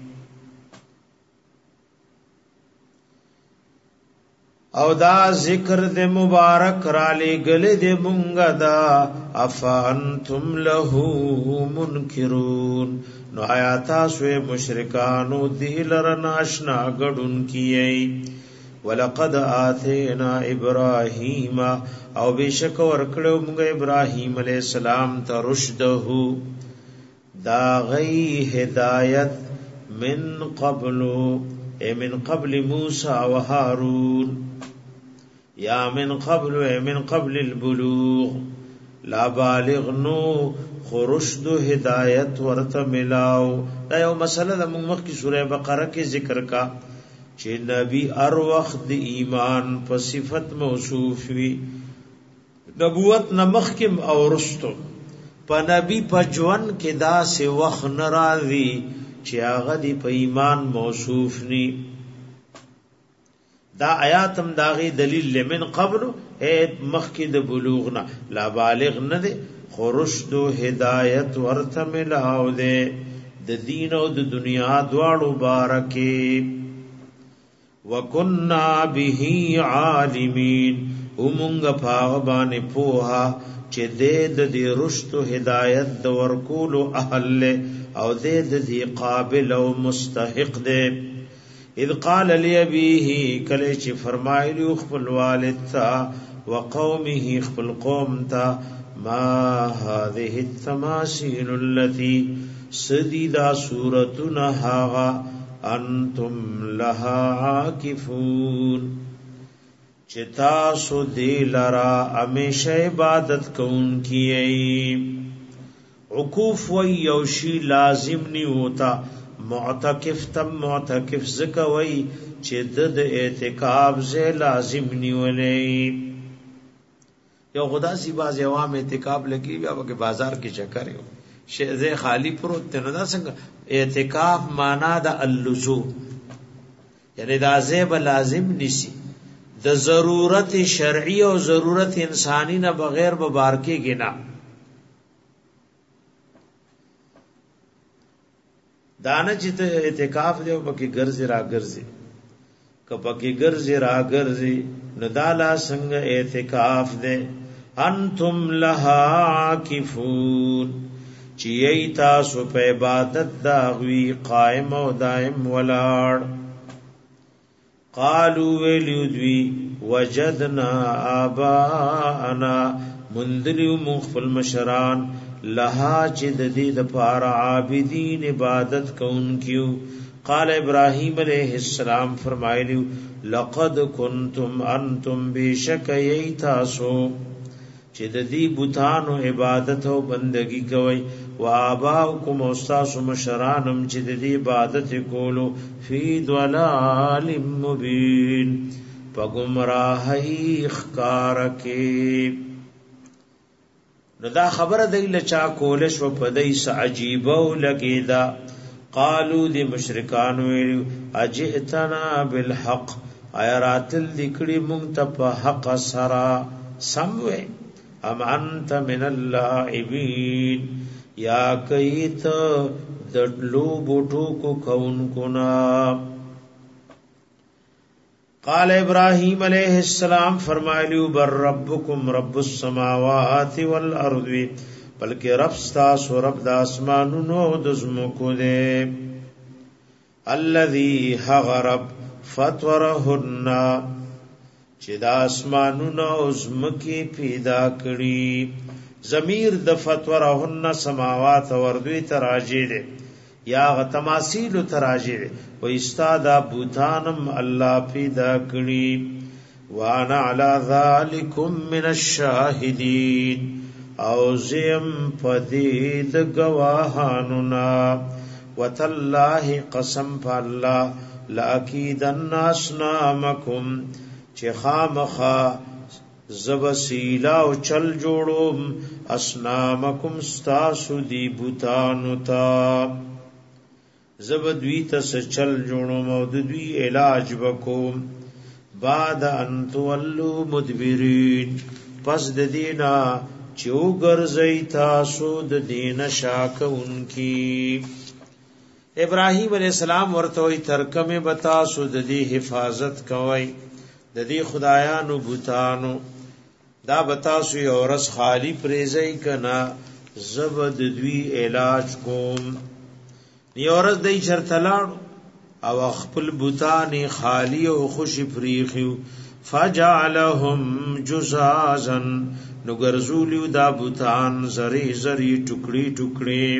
او دا ذکر دے مبارک را لے گلے دے منگا دا افانتم لہو منکرون. نو آیاتا سوے مشرکانو دیل رناشنا گڑن کیئی. ولقد آتینا ابراہیم او بیشک ورکڑو منگا ابراہیم علیہ السلام تا رشدہو دا غی ہدایت من قبلو اے من قبل موسیٰ و ہارون یا من قبل البلوغ لا بالغ نو خرشد ہدایت ورت ملاو. دا یو مسئلہ دا مخ کی سورہ بقرہ کے ذکر کا چې نبی ار وخت د ایمان په صفت موصوف وی. نبوت نمخ کم او رستو په نبی په جوان کې دا سه وخت ناراضي چې هغه دی په ایمان موصوف نی. دا آیاتم داغي دلیل لمن قبل اے مخکې د بلوغنا لا بالغ نه دي خرشد هدایت ورته ملاو دے د دین او د دنیا دواړو بارکه. وکنا به عالمین ومنګ پاغبانه پوها چې د دې رشد هدایت د ورکول اهل او د دې قابل او مستحق دے. اذ قال لابيه کله چې فرمایلی خپل والد تا وقومه خپل قوم تا ما هذه التماثيل التي سديدا سورتنا هاغا انتم لها عاکفون چتا سو دی لرا امیشه عبادت کون کیئی. عکوف و یوشی لازم نی ہوتا معتکف تم معتکف زکوی چه دد اعتکاب زی لازم نی ولی. یو خدا سی باز عوام اعتکاب لگی بیا بکی بازار کی چکر ہو شیزے خالی پروت تینو دا سنگا اعتکاف مانا دا اللزوم یعنی دا زیب لازم نیسی د ضرورت شرعی او ضرورت انسانی نه بغیر ببارکے گنا. دانا چیت اعتکاف دیو پکی گرزی را گرزی کپکی گرزی را گرزی ندالا سنگ اعتکاف دے. انتم لها عاکفون چی ایتاسو پہ عبادت داغوی قائم و دائم ولاړ. قالوا ویلیدوی وجدنا آباءنا مندلیو مخفل مشران لها چی ددید پار عابدین عبادت کون کیو. قال ابراہیم علیہ السلام فرمائلیو لقد کنتم انتم بیشک ییتاسو چی ددی بوتانو عبادت و بندگی کوئی و آباؤکم استاسو مشرانم چی دی عبادت کولو فی دولال مبین پا گمراہی اخکارکی. نو دا خبر دی لچا کولش و پدیس عجیبو لگی دا. قالو دی مشرکانو ویلو اجئتنا بالحق آیا راتل دکڑی منگتا پا حق سرا سموے ام انت من اللاعبین یا کئیت دلو بوٹو کو کون کنا. قال ابراہیم علیہ السلام فرمائلیو بر ربکم رب السماوات والارض بلکہ رب ستاسو رب دا اسمانونو دزمکو دے. الذي غرب فطرهن چې دا اسمانونه او زمکه پیدا کړی. ضمیر د فطرهن سماوات وردوی تراجی ده یا غ تماثیل تراجی ده و استاد بوتانم الله پیدا کړی. وانا علی ذالکم من الشاهدین او زم پدید گواهانو نا. وتالله قسم بالله لاکیدن اسنامکم چې خامخا زبسیلا او چل جوړوم اسنامکم ستاسو دی بوتانو تا. زبدوی تس چل جوړوم او دوی علاج وکوم. بعد ان تولوا مدبرین پس د دینا چو ګرځي تاسو د دین شاکونکی. ابراهیم علیہ السلام ورته وی ترکمه بتا سو د دې حفاظت کوي د دې خدایانو بوتانو دا بتا سو اورس خالی پریزای کنا زبد دوی علاج کوم. نیورز دای چرتلاړ او خپل بوتان خالی او خوش فریخو. فجعلهم جزازا نو ګرځولیو دا بوتان زری زری ټوکړي ټوکړي.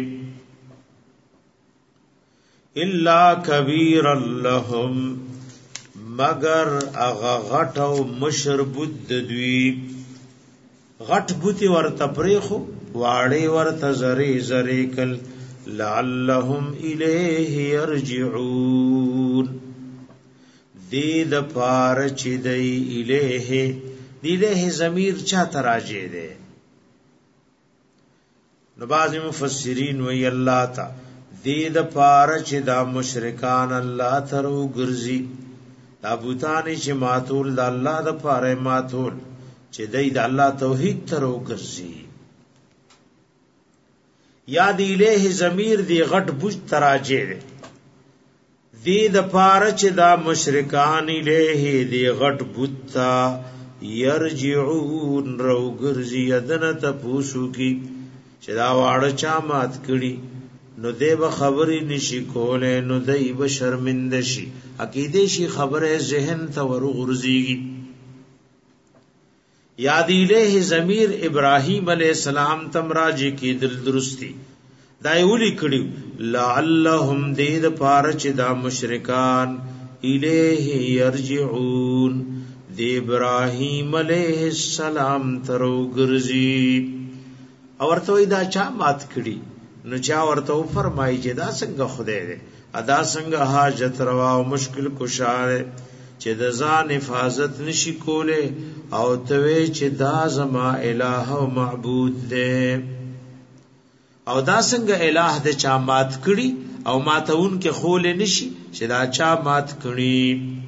الا کبیر لهم مگر اغا غټ او مشر بود دوی غټ بوتی ورته پریخو واړی ورته زری زری کل. لعلهم الیه یرجعون دید پار چی دی الیه دی الیه ضمیر چا تراجع دے. نو بعض مفسرین وی اللہ تا دید پار چی دا مشرکان اللہ ترو گرزی دا بوتانی چی ماتول دا اللہ دا پار ماتول چی دی دا اللہ توحید ترو گرزی. یا دی الیہ ضمیر دی غټ بوج تراجع دے دی د پاره چې دا مشرکان الیه دی غټ بوتا یرجعون رو ګرځي ادنه تاسو کی چې دا واړه چا مات کړي نو دی به خبرې نشي کوله نو دی به شرمنده شي عقیده شي خبره ذهن ته ورغورځيږي. یاد الیه ضمیر ابراهیم علیہ السلام تم راجی کی دل درستی دای ولی کړي لعلهم دید پارچ دا مشرکان الیه یرجعون دی ابراهیم علیہ السلام ترو ګرځي. اور ته دا چا مات کړي نو چا ورته فرمایي چې دا څنګه خدای دی ادا څنګه حاجت روا او مشکل کشاله چې د ځان حفاظت نشي کوله او توی چې دا زما الہ او معبود دی او دا څنګه الہ د چا مات کړي او ماتون کې خول نشي چې دا چا مات کړي.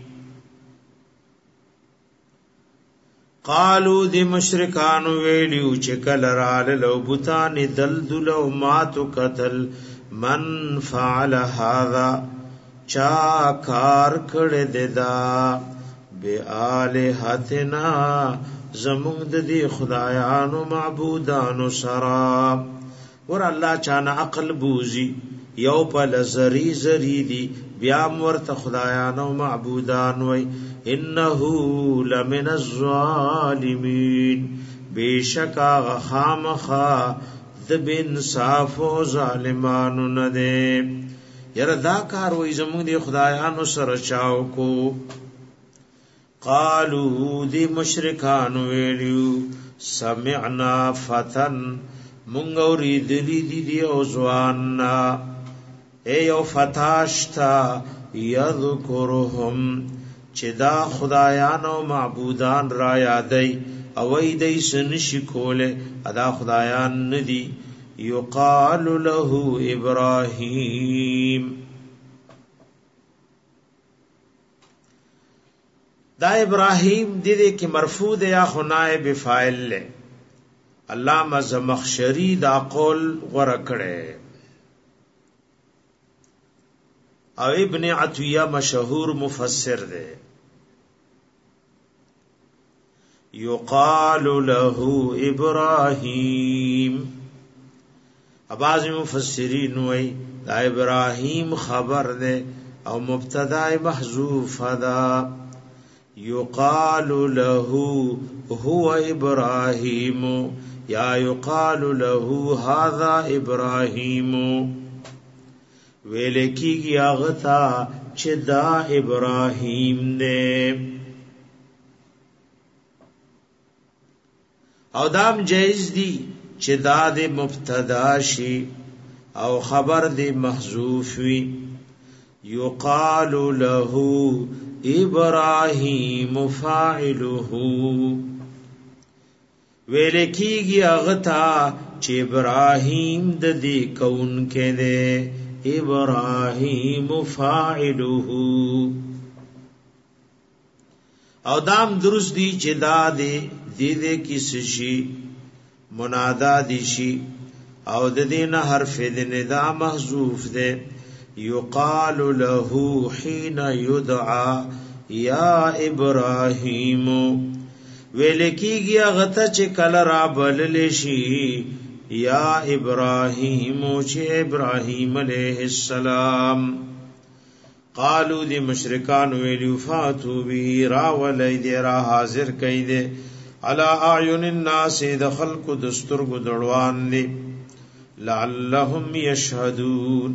قالو دی مشرکان ویلیو چې کله رال لو بوتان دلدل او ماتو قتل من فعل هذا چا کار کړه ددا بی آلہتنا زمونږ د دې خدایانو معبودانو سرا. ور الله چانه عقل بوزي یو په لزری زری دی بیا ورته خدایانو معبودان وای. انه لمن الظالمین بیشکا غخامخا د بن صاف او ظالمانو نه ده. یره دا کار وای زمونږ د خدایانو سره چاو کو. قالو دی مشرکان ویلیو سمعنا فتن مونږ اوریدلی دی او ځواننا ای او فتاشتا یذکرهم چې دا خدایان او معبودان را یادای او ای دای سنشی کوله ادا خدایان ندی. یقال له ابراهیم دا ابراهیم دې کې مرفوع ده یا نائب فاعل له. علامہ زمخشری دا قول غره کړي او ابن عطیہ مشهور مفسر ده. یقال له ابراهیم بعض مفسرین وای دا ابراهیم خبر ده او مبتدا محذوف ده. یقال له هو ابراهیم یا یقال له هذا ابراهیم ویلکیږي هغه تا چې دا ابراهیم دی او دام جایز دی چې دا د مبتدا شي او خبر دی محذوف وي یقال له ابراهیم فاعله ویلکیږي هغه تا چې ابراهیم د دې کون کې دی ابراهیم فاعله او دام درست دی چې دا دی دې کیس شي منادا دی شي او د دې نه حرف د ندا محذوف ده یقال له حين يدعى یا ابراهیم ویلکیږي هغه ته چې کله را بلل شي یا ابراهیم چې ابراهیم علیہ السلام قالو دی مشرکان ویلو فاتو بی را ولید را حاضر کید علی اعین الناس د خلق دستور گدړوان دی لعلهم یشهدون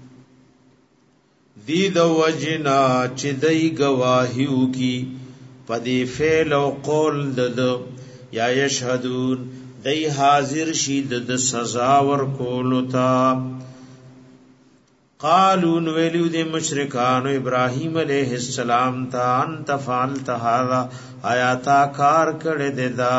دی د وجنا چې دای گواهیو کی پدی فعل او قول د یا یشهدون دای حاضر شي د سزا ور کولو تا قالوا ویلو د مشرکان ابراهیم علیہ السلام تا انت فعلت هذا آیاتا کار کړه ددا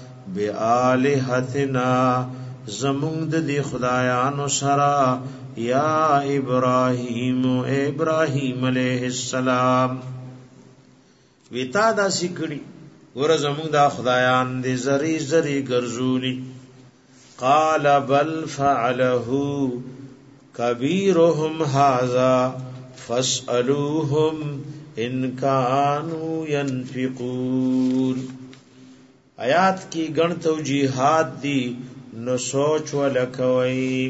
بالہتنا زمون د خدایانو سرا یا ابراهیم ابراهیم علیہ السلام ویتا دا سکړي ور زمون دا خدایان دې زری زری ګرځولي قال بل فعله کبیرهم هذا فاسألوهم ان كانوا ينفقون آیات کی گن توجیحات دی نو سوچ ولکوي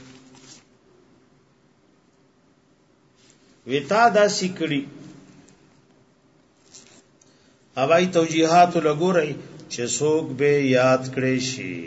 ویتا دا سکړي اوای توجیحات لګوري چې څوک به یاد کړي شي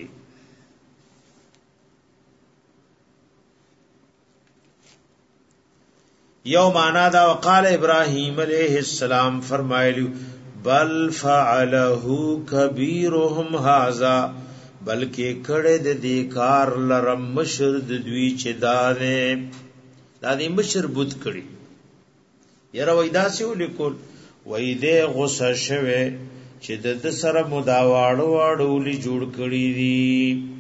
یو معنا دا وقال ابراهیم علیہ السلام فرمایلو بل فعله کبیرهم هذا بلکې کړه د دې کار لرم مشر د دوی چې دانه د دې مشر بوت کړي یره وېدا سه ولیکول وې دې غوسه شوه چې د سره مداواړو واړولې جوړ کړي دي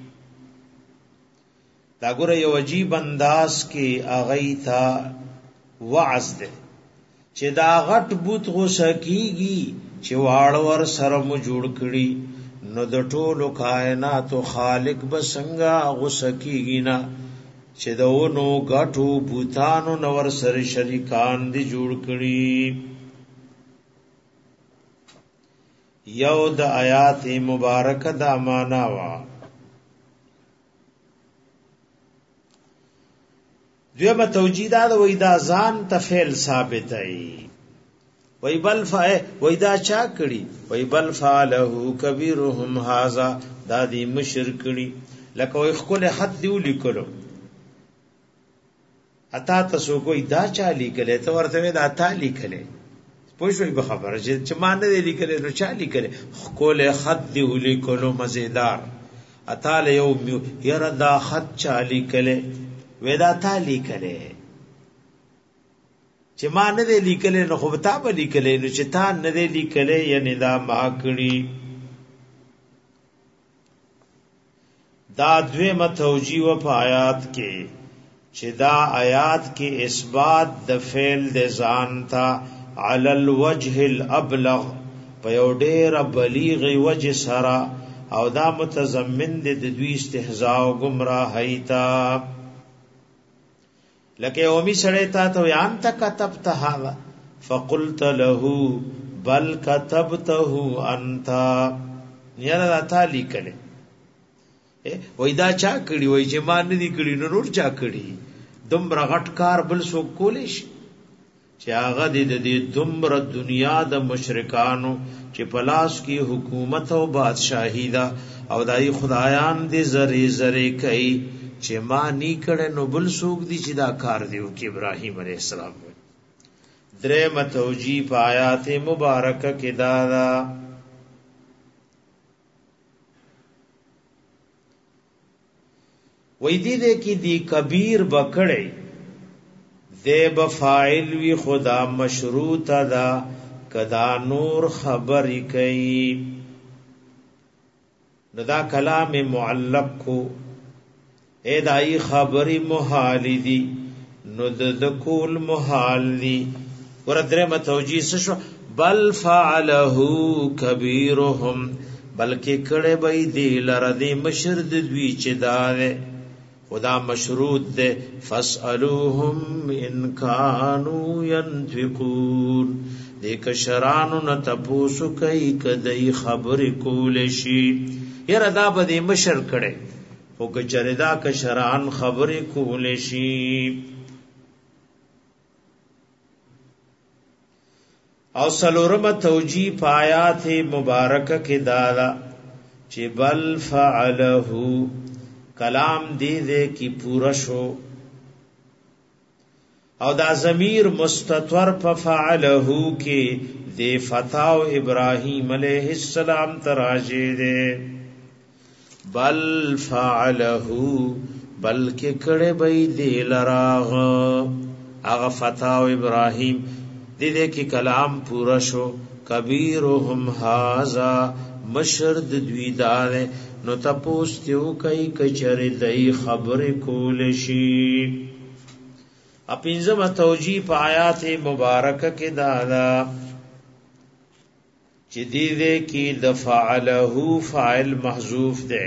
دا ګوره یو عجیب انداز کې اغه تا وعظ ده چې دا غټ بوت غوسه کیږي چې واړو ور سره مو جوړ کړي نو د ټولو کائنات خالق بسنګا غوسه کیږي نه چې دونو غټو بوتانو نور سره شریکان دي جوړ کړي یو د آیات مبارکه دا معنا وا دیمه توجیدات وې دا ځان ته فعل ثابت ای وې بل فای وې دا چا کړي وې بل فعله کبیرهم هاذا دا دې مشرکړي لکه وې خپل حد دی ولیکلو اتا تاسو کوئی دا چا لیکلې ته ورته دا تا لیکلې پوښوي به خبره چې مان نه لیکلې نو چا لیکلې خپل حد دی ولیکلو مزیدار اتا له یو یره دا خط چا لیکلې ودا تا لیکلې چې ما نه دی لیکلې نو خو تا به لیکلې نو چې تا نه دی لیکلې یعنی دا ما کړی دا دویمه توجیه په آیات کې چې دا آیات کې اثبات د فعل د ځان تا علی الوجه الابلغ په یو ډېر بلیغ وجه سره او دا متضمن د دوی استهزاء او گمراهی تا لکه اومی سړی تا ته یان تا كتبت هذا فقلت له بل كتبته انت یاره تا لیکله وای دا چا کړي وای چې مان نه دي کړي نور چا کړي دم رغټ کار بل سو کولیش چې هغه د دومره دنیا د مشرکانو چې پلاس کی حکومت او بادشاہی دا او دای خدایان دې زری زری کوي چې ما نی کړه نو بل سوق دي چې دا کار دیو کې ابراهیم علیه السلام درې متوجی په آیات مبارکه کې دا وې دې کې دی کبیر بکړې دې بفاعل وی خدا مشروط دا کدا نور خبرې کوي نو دا کلام معلق کو اے دای خبرې محال دي نو د کول محال دي ورته متوجی شو بل فعله کبیرهم بلکې کړه به دی لره دی مشرد دوی چې دا خدا مشروط دے فاسألوهم ان کانوا ينطقون دیک شرانو ن تپوسو کئی کدی خبر کول شي یره دا به مشر کړي او کچردا ک شران خبر کول شي او سلورم توجی پایات مبارکه کې دادا چې بل فعله کلام دې کی پورا شو او دا ضمیر مستتور په فعله کې دې فتاو ابراهیم علیہ السلام تراجه دې بل فعله بلکې کړه به دې لراغ هغه فتاو ابراهیم دې کی کلام پورا شو کبیرهم هاذا مشرد دوی دار نو تپوس تیو کئی کچری دئی خبر کول شی اپینزم توجی پا آیات مبارکہ کے دادا چی دیدے کی دفعلہو فاعل محذوف دے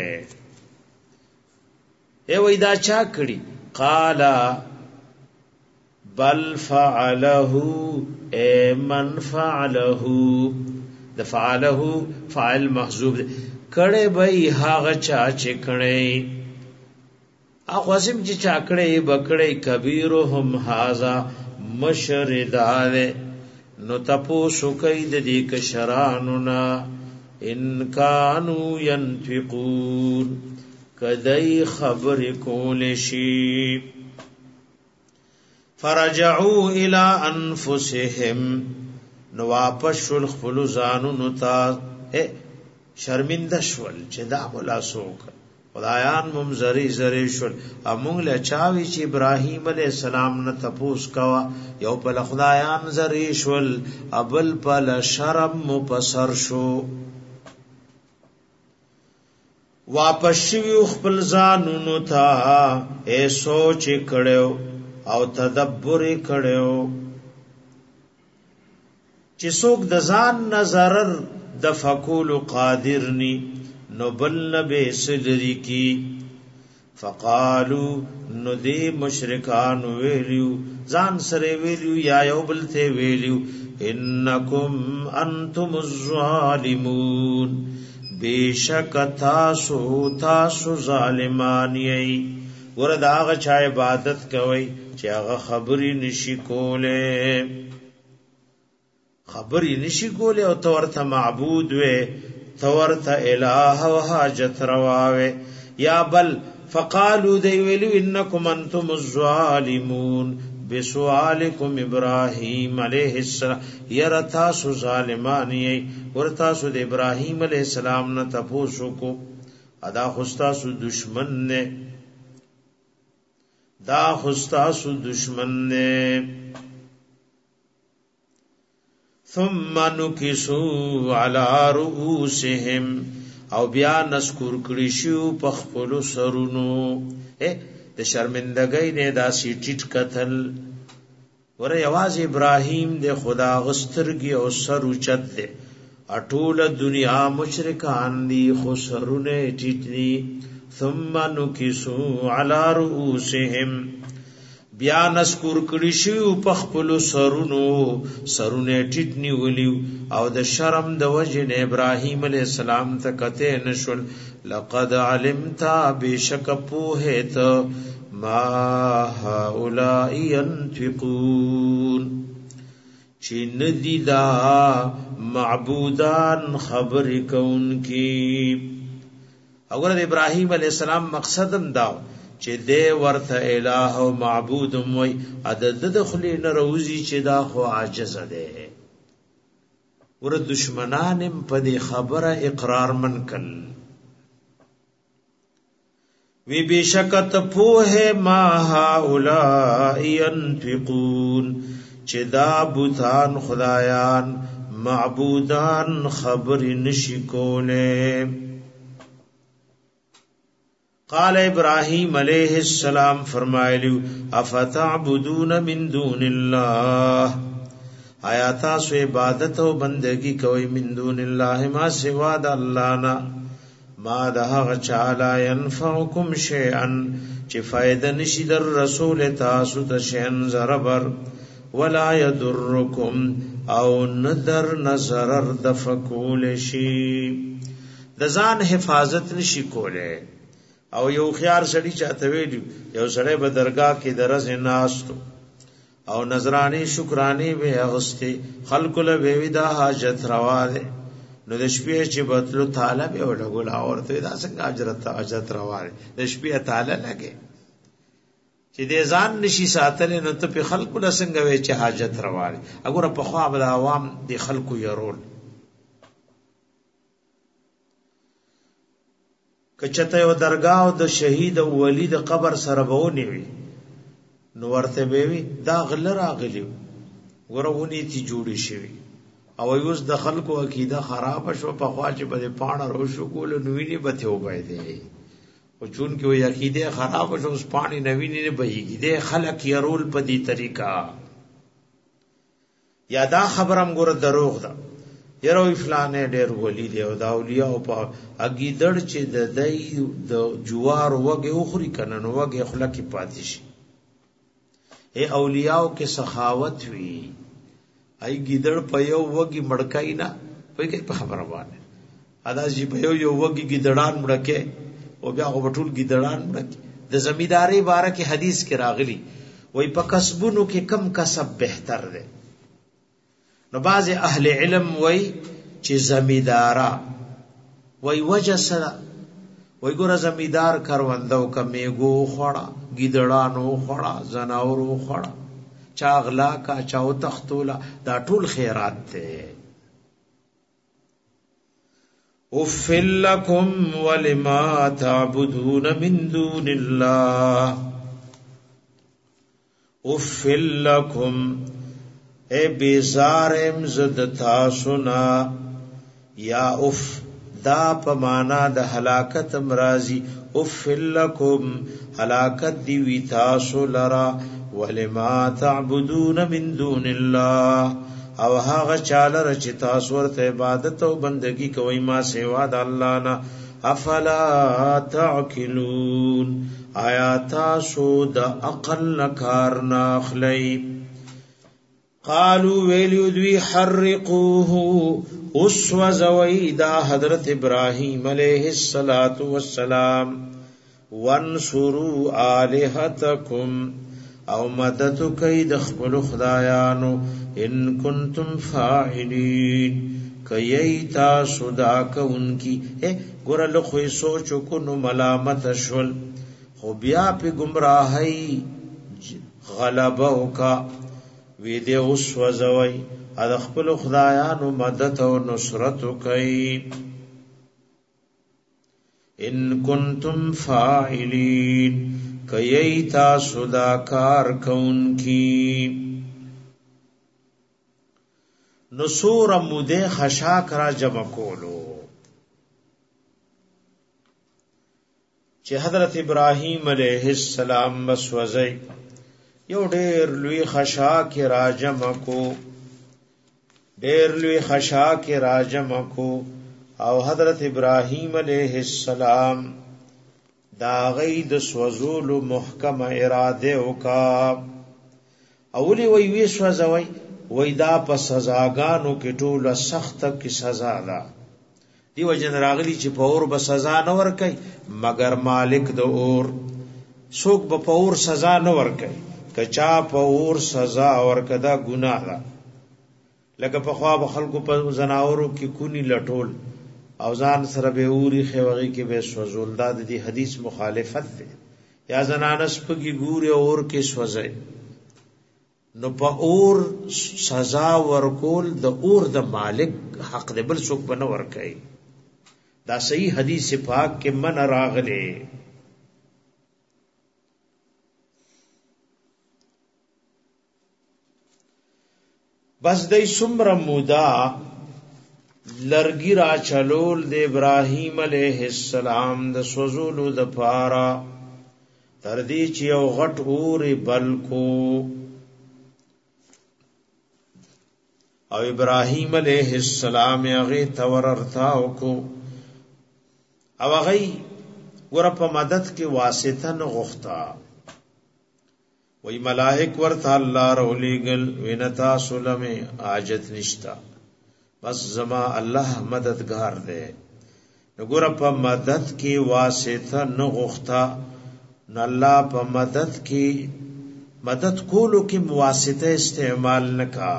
اے ویدہ چا کری قالا بل فعلہو اے من فعلہو دفعلہو فاعل محذوف دے کڑے بھئی هاغه چا چې کړي اخواسم چې چا کړي بکړي کبیرهم هاذا مشردار نو تپوسو کوي د دې کشرانونا ان کانوا ينفقون کدی خبر کول شي فرجعوا الى انفسهم نو واپس شل خپل ځانونو ته شرمنده شول چې دا ولا سوک خدایان ممزری زری شول امون له چاوي چې ابراهیم علیہ السلام نه تپوس کوا یو په خدایان زری شول ابل په شرم مپسر شو واپس شو خپل ځانونو ته اے سوچ کړو او تدبر کړو چې څوک د ځان نظر د فقول قادرنی نبل نبی صدری کی فقالو نو دی مشرکان ویلیو ځان سره ویلیو یا یو بل ته ویلیو انکم انتم الظالمون بیشک تاسو ظالمان یی وردا هغه چا عبادت کوي چې هغه خبري نشي کوله خبري نشي کوله او تورته معبود وي تورته الہ او حاجت رواوي یا بل فقالوا دی ویلو انکم انتم الظالمون بسؤالکم ابراهیم علیہ السلام یرتاسو ظالمان یی ورتاسو د ابراهیم علیہ السلام نه تاسو کو ادا خستاسو دشمن نے دا خستاسو دشمن نے ثم نکسوا علی رؤوسهم او بیا نذکر کړي شو په خپل سرونو د شرمندګۍ نه دا سیټټ قتل ور یواز ابراهیم د خدا غسترګي او سر اوچت دي اټول دنیا مشرکان دي خو سرونه ټیټني ثم نکسوا علی رؤوسهم بیا نذکر کړي شو په خپل سرونو ټیټنی ولیو او د شرم د وجه نه ابراهیم علیہ السلام ته کته نشول لقد علمت بشک پوهت ما هؤلاء ينفقون چې ندی دا معبودان خبر کون کی. اگر ابراهیم علیہ السلام مقصدم دا چې دې ورته الہ او معبود وي عدد د خلی نه روزي چې دا خو عاجز ده. ور دشمنانم په دې خبره اقرار من کل وی بشکت پوه ما هؤلاء ينفقون چې دا بوتان خدایان معبودان خبر نشی کوله. قال ابراهيم عليه السلام فرمایلیو افتعبدون من دون الله آیا تاسو عبادت او بندگی کوي من دون الله ما سوا د الله نه ما ده چالا ينفعكم شيئا چې فائدہ نشي در رسول تاسو ته شین زربر ولا يضركم او ندر نظر دفقول شي د ځان حفاظت نشي کوله. او یو خيار سړی چاته ویلو یو سړی به درگاه کې درز ناستو او نظرانی شکرانی به اغستی خلق له ویدا حاجت روا ده نو د شپې چې بتلو تعالی به ولګول اورته دا څنګه اجرت روا ده د شپې تعالی لګي چې دې ځان نشي ساتل نو ته په خلق له څنګه وی چې حاجت روا ده. اگر په خوا به عوام دي خلقو يرول کچته یو درگاه او د شهید او ولی د قبر سره بهونی وي نو ورته به وي دا غل راغلی ورونی تی جوړی شي او یوز د خلکو عقیده خراب شو په خوا چې بده پاڼه رو شو کول نو ویني به ته وبای دی او چون کې وی عقیده خراب شو اوس پانی نویني نه بهيږي د خلک یرول په دې طریقہ یا دا خبرم ګور دروغ ده یرو فلانه ډیر ولی دی او دا اولیاء په اګیدړ چې د دای د جوار وګه اخري کنه نو وګه خلک پاتې شي. اے اولیاء کې سخاوت وی ای ګیدړ په یو وګي مړکای نه په خبره باندې ادا چې په یو وګي ګیدړان مړکه او بیا غوټول ګیدړان مړکه. د زمیداری باره کې حدیث کې راغلی وای په کسبونو کې کم کسب بهتر دی. نو باز اهل علم وای چې زمیدارا وای وجه سره وای ګور زمیدار کاروندو کمیګو خوړه ګیدړانو خوړه زناورو خوړه چاغلا کا چاو تختولا دا ټول خیرات ته. افل لکم ولما تعبدون من دون الله افل لکم اے بیزارم زد تاسونا یا اف دا پمانا د ہلاکت امرازی افل لکم ہلاکت دیوی تاسو لرا ولما تعبدون من دون الله او هاغ چالر چې تاسو ورته عبادت او بندگی کوي ما سوا د الله نه افلا تعقلون آیا تاسو د عقل نکار ناخلی. قالوا ویلیو دوی حرقوه اسوزوی دا حضرت ابراہیم علیہ السلام وانصروا آلہتکم او مدد کئی دخبل خدایانو ان کنتم فاعلین کئی تاسو دا کونکی. گورا لخوی سوچو کنو ملامت شول خو بیا پی گمراہی غلبو کا وی دے اوس وزوی اد خپل خدایانو مدد او نصرت کوي. ان کنتم فاعلین کئی تاسو دا کار کون کی. نصور مده خشاک را جمع کولو چې حضرت ابراہیم علیہ السلام مسوزی یو ډیر لوی خشاک راجم کو او حضرت ابراہیم علیہ السلام دا غید سوزول محکم اراده وکا. اولی وی سوزوی وی دا په سزاګانو کې ټوله سخت کی سزا ده. دی وجن راغلی چې په اور به سزا نه ور کوي مگر مالک د اور څوک به په اور سزا نه ور کوي کچا په اور سزا ورکدا گناہ ده. لکه په خوا به خلکو په زناورو کې کونی لټول او ځان سره به اوري خوغي کې به سوزول. دا د دې حدیث مخالفت ده. یا زنانس پکې ګوري اور کې سوځي، نو په اور سزا ورکول د اور د مالک حق دی، بل څوک بنه ورکړي. دا صحیح حدیث پاک کې من راغله. بس دای سمره مودا لرګی را چلول د ابراهیم علیه السلام د سوزولو د پارا تر دې چې یو غټ اور بلکو او ابراهیم علیہ السلام هغه توررتاو کو او هغه ور په مدد کې واسطه نه غوښتا. وی ملائک ورته الله رولېګل وینتا سلمه حاجت نشتا، بس زما الله مددگار دی. نګور په مدد کې واسطه نه غوښتا، نو الله په مدد کې مدد کولو کې واسطه استعمال نکا.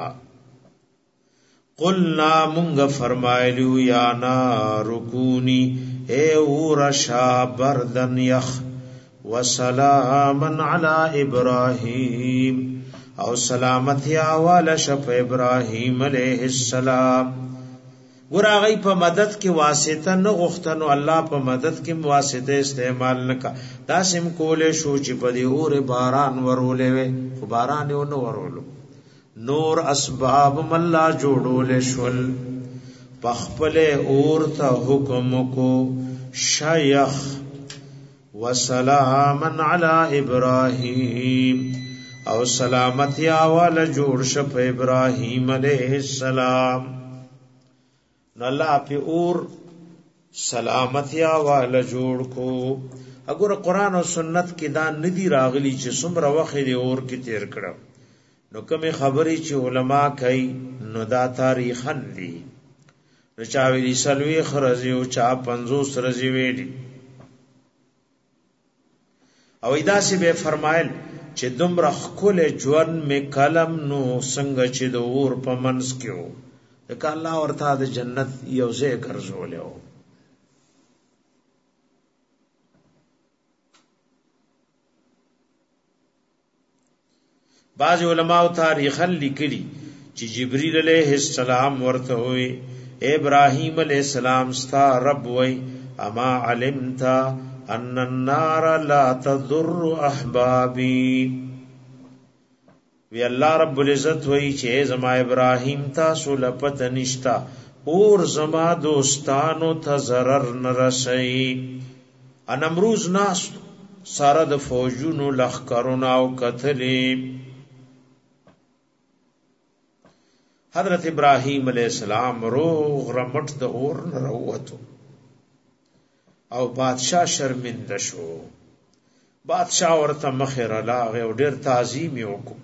قلنا منگ فرمائلو یا نار کونی اے اورشا بردن یخ وسلاما علی ابراہیم او سلامتی آوالا شپ ابراہیم علیہ السلام. گرا غی پا مدد کی واسطہ نغختنو اللہ پا مدد کی واسطہ استعمال نکا. داسم کولے شو چی پا دی اور باران ورولے وے خو بارانیو نو ورولو. نور اسباب ملا جوړول شول پخپل اور ته حکم کو شیخ وسلاما علی ابراہیم او سلامتی اول جوړ شپ ابراہیم علیہ السلام. نو الله په اور سلامتی اول جوړ کو. اگر قرآن او سنت کې دا ندی راغلی چې څومره وخت دی اور کې تیر کړو. نو کومه خبرې چې علما کوي نو دا تاریخن دي. نو چا ویلي سلوي خرزي او چا 50 رزي ویلي او ایداسي به فرمایل چې دومره خپل ژوند می کلم نو څنګه چې د اور په منس کېو د الله ورته د جنت یو ځای ګرځولیو. بعض علماء تاریخاً لکلی چې جبریل علیہ السلام ورته وی اے ابراہیم علیہ السلام ستا رب وی اما علمت ان النار لا تضر احبابی. وی اللہ رب العزت وی چې زما ابراہیم تاسو لپت نشتا اور زما دوستانو ته ضرر نرسئی. انمروز ناس ساره د فوجونو لخرونو او قتلی. حضرت ابراہیم علیہ السلام روغ رمٹ د اور نه راووتو او بادشاہ شرمنده شو. بادشاہ ورته مخه راغی او ډیر تعظیم یې وکړ.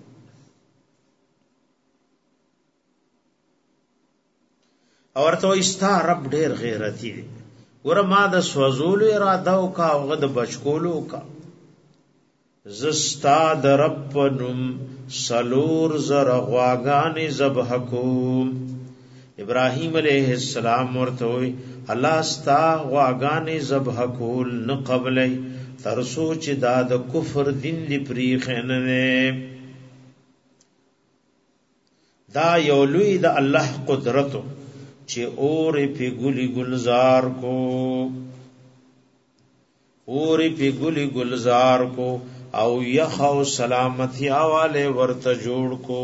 او ورته استا رب ډیر غیرتی دی، ور ما د سوزولو اراده وکا او غد بچکولو وکا. زستا د رب نم سلور زر غواگانی ذبح کوم. ابراہیم علیہ السلام ورته وی الله ستا غواگانی ذبح کول نه قبلای ترسو چې دا د کفر دین دی پریخنه. دا یو لوی د الله قدرتو چې اور په ګلی گلزار کو، اور په ګلی گلزار کو او یخ او سلامتی آواله ورته جوړ کو،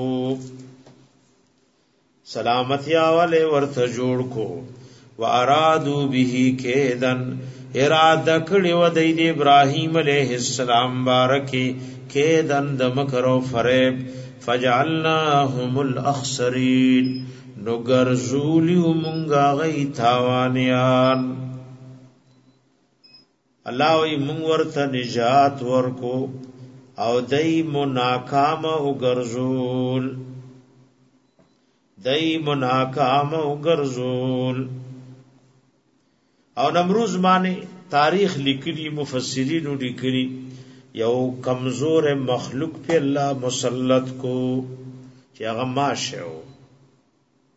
سلامتی آواله ورته جوړ کو. وارادو به کیدن اراده کړي و د ابراهیم علیه السلام بارکی کیدن د مکر او فریب. فجعلناهم الاخسرین نو ګرځولی مونږه غي تاوانیان. الله وی مونږ ورته نجات ورکو او دای مناکام او ګرځول، دای مناکام او ګرځول. او نمروز باندې تاریخ لیکلی مفسرین لیکلی یو کمزور مخلوق په الله مسلط کو چې هغه ماشه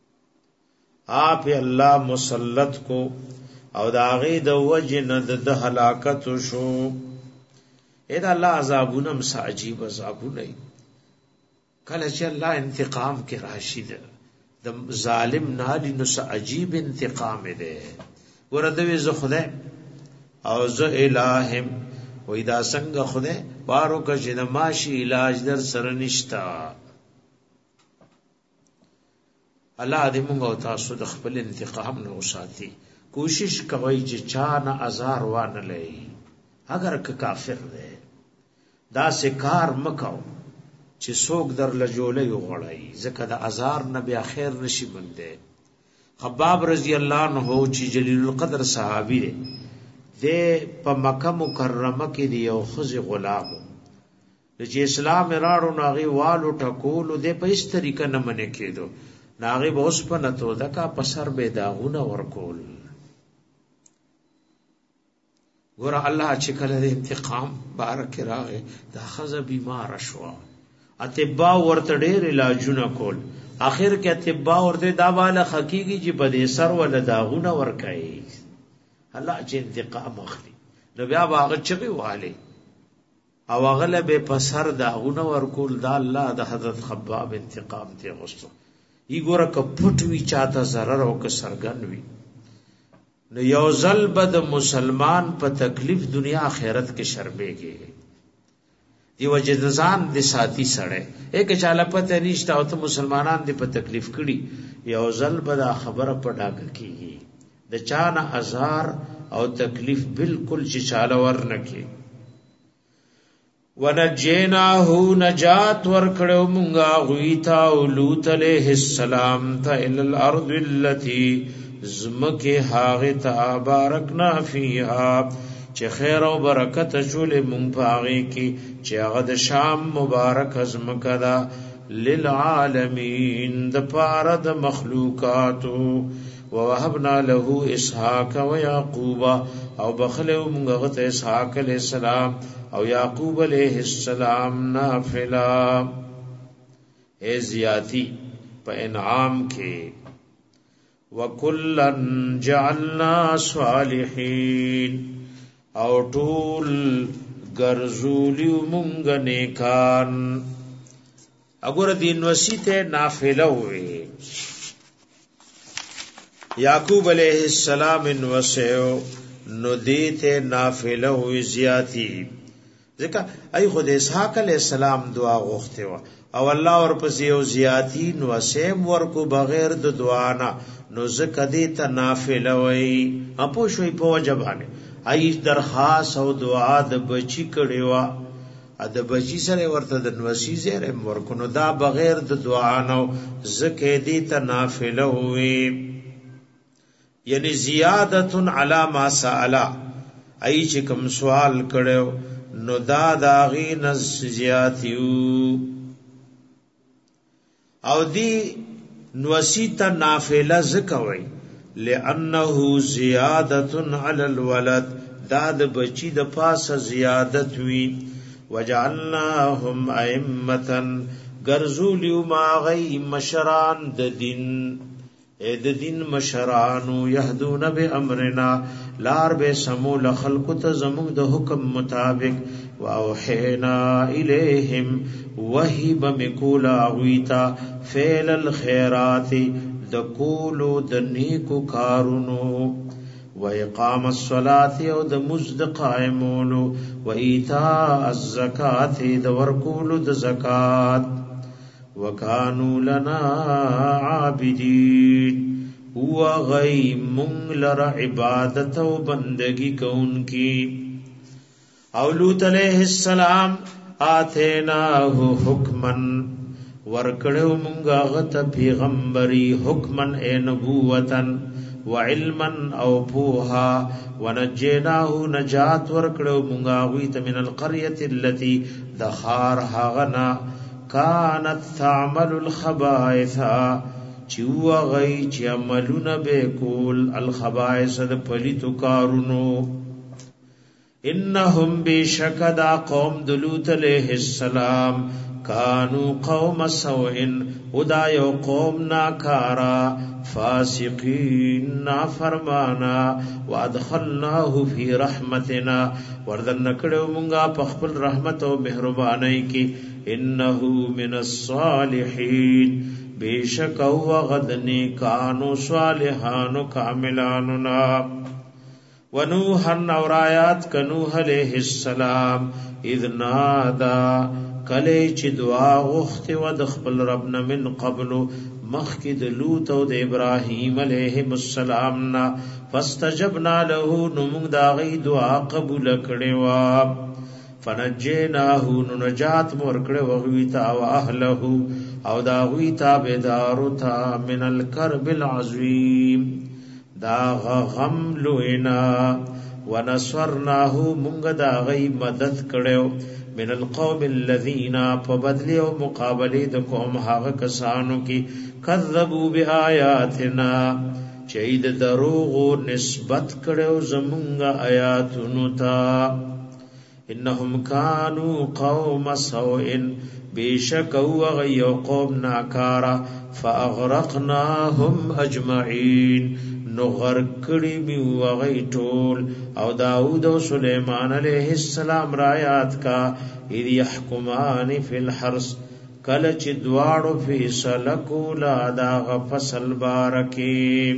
آپ الله مسلط کو او دا غي د وجن د هلاکت شو. اې دا الله عذابونه مس عجیب عذابونه کله چې الله انتقام کې راشي د ظالم نالی نو عجیب انتقام دی. ورته زه خدای او زه الہم وې دا څنګه خدای بارو که چې د ماشي علاج در سره نشتا. الله دې موږ او تاسو د خپل انتقام نه وساتي. کوشش کوي چې چا نه ازار وانه لې اگر که کافر دی دا سکار مکو چې څوک در لجولې وغړای ځکه د ازار نه بیا خیر نشي بنده. خباب رضی الله عنه چې جلیل القدر صحابي دی په مکه مکرمه کې دی او خزي غلام چې اسلام راړو ناغي والو ټکول دی په هیڅ طریقه نه منې کېدو. ناغي به اوس په نتو دکا پسر به داغونه ورکول. ګور الله چې کله انتقام بارک راغې دا خزه بیمار شو. اتباع ورته ډېر علاجونه کول. اخر کې اتباع ورته دا والا حقيقي چې په دې سر ول داغونه ورکړي. الله چې انتقام اخلي نو بیا باغ چغي والي او غلبه په سر داغونه ورکول. دا الله د حضرت خباب انتقام ته غوښتو. ایګوره کپټ وی چاته zarar او که سرګن وی نو یو ځل بد مسلمان په تکلیف دنیا آخرت کې شرمېږي. دی وجدزان د ساتي سړې یک چاله پته نشته او ته مسلمانان دی په تکلیف کړي یو ځل بد خبره په ډاګه کیږي. د چانه ازار او تکلیف بالکل چې چاله ورنکي. ونجیناه نجات ورکړو مونږه غویتا او لوط علیہ السلام ته ال الارض التي زمکه هاغه ته بارکنا فیها چې خیر او برکت شول مونږ پاغي کې چې هغه د شام مبارک زمکه دا للعالمین د پاره د مخلوقاتو. ووهبنا له اسحاق ويعقوب او بخلو مونږه ته اسحاق علیہ السلام او یعقوب علیہ السلام نافلا اے زیاتی په انعام کې. وکلن جعلنا صالحین او ټول ګرځولی مونږ نیکان. اګور دین وسیته نافله وې یعقوب علیہ السلام وسو نو دیته نافله وې زیاتی ځکه ای خدای اسحاق علیہ السلام دعا غوښته و او الله ورپسې یو زیاتی نو سیم ورکو بغیر د دعا نه نو زکه دې ته نافله وای اپو شوي په وجبانه ای درخواست او دعا د بچی کړي وا د بچی سره ورته د نوسی زره ورکو نو دا بغیر د دعا نه زکه دې ته نافله وای یعنی زیادت علی ما سأل ای چې کوم سوال کړو نو دا داغی نزیاتیو او دی نوسیتا نافلہ زکوی لئنه زیادت علی الولد دا د بچی د پاس زیادت وی. وجعلناهم ائمتا گرزولیو ما غی مشران د دین د دین مشرانو یهدون بامرنا لار به سمول خلق ته زمون د حکم مطابق. واوحینا الیہم وحی بمکولا غویتا فعل الخیرات د کولو د نیکو کارونو. واقام الصلاة او د مزد قائمولو. وایتاء الزکات د ورکولو د زکات. وکانو لنا عابدین هو غی مونږ لره عبادت او بندگی کونکي. او لوط علیہ السلام آتیناه حکمن ورکړو مونږه غته پیغمبري حکمن اے نبوتن وعلما او پوها. ونجیناه نجات ورکړو مونږه غوی ته من القريه التي دخار هغنا كانت تعمل الخبائث چو غی چی عملون بے کول الخبائث د پلیتو کارونو. انہم بے شکدا قوم دلوت علیہ السلام کانو قوم سوء ودا یو قوم ناکارا فاسقین نافرمانا وادخلناه فی رحمتنا وردن نکڑو منگا پخپل رحمت و مہربانی کی انہو من الصالحین بیشک او غدنی کانو صالحانو کاملاننا ونوحن اور آیات کنوح علیہ السلام اذ نادا کلی چی دعا غخت و دخبل ربنا من قبل مخکد لوت و د ابراہیم علیہ السلامنا فاستجبنا له نمونگ داغی دعا قبول کڑوا فنجیناہو ننجات مرکڑ وغویتا و اہلہو او داغویتا بیداروتا من الکرب العظیم داغ غم لوئنا ونصرناہو منگ داغی مدد کڑو من القوم الذین فبدلی و مقابلی دکوم حاغ کسانو کی کذبوا بآیاتنا چید دروغ و نسبت کڑو زمونگ آیاتنو تا انہم کانو قوم سوئن بیشک وغی قوم ناکارا فاغرقناهم اجمعین نغرکڑی می وغی طول او داود و سلیمان علیہ السلام رایات کا اذ یحکمان فی الحرس کلچ دوارو فی سلکو لا داغ فصل بارکی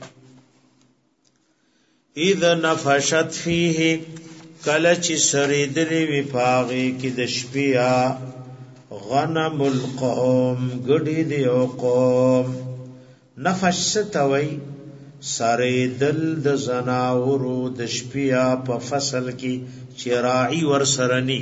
اذ نفشت فیه کلچ سریدلی وپاغی کی دشپیا غنم القوم گڑی دیو قوم نفش ستوی ساری دل د زناورو د شپیا په فصل کی چراعی ور سرنی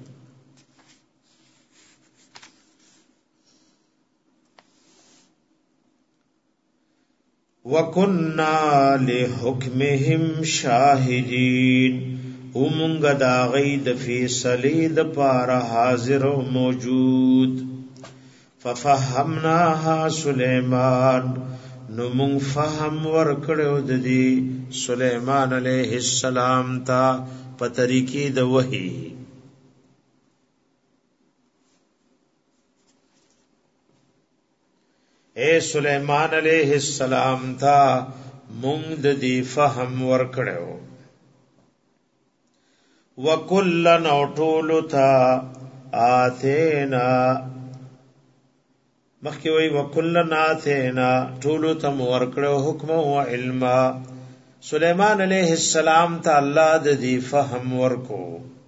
وکنا لحکمهم شاهدین ومنگ دا غید فیصلی د پار حاضر و موجود ففهمناها سلیمان نمون فهم ورکڑو ددی سلیمان علیہ السلام تا پتریکی د وحی اے سلیمان علیہ السلام تا مونگ ددی فهم ورکڑو وکلن اوٹولو تا آتینا مخی وی وکلن آتینا طولو تم ورکڑو حکم و علما سلیمان علیہ السلام تا اللہ دی فهم ورکو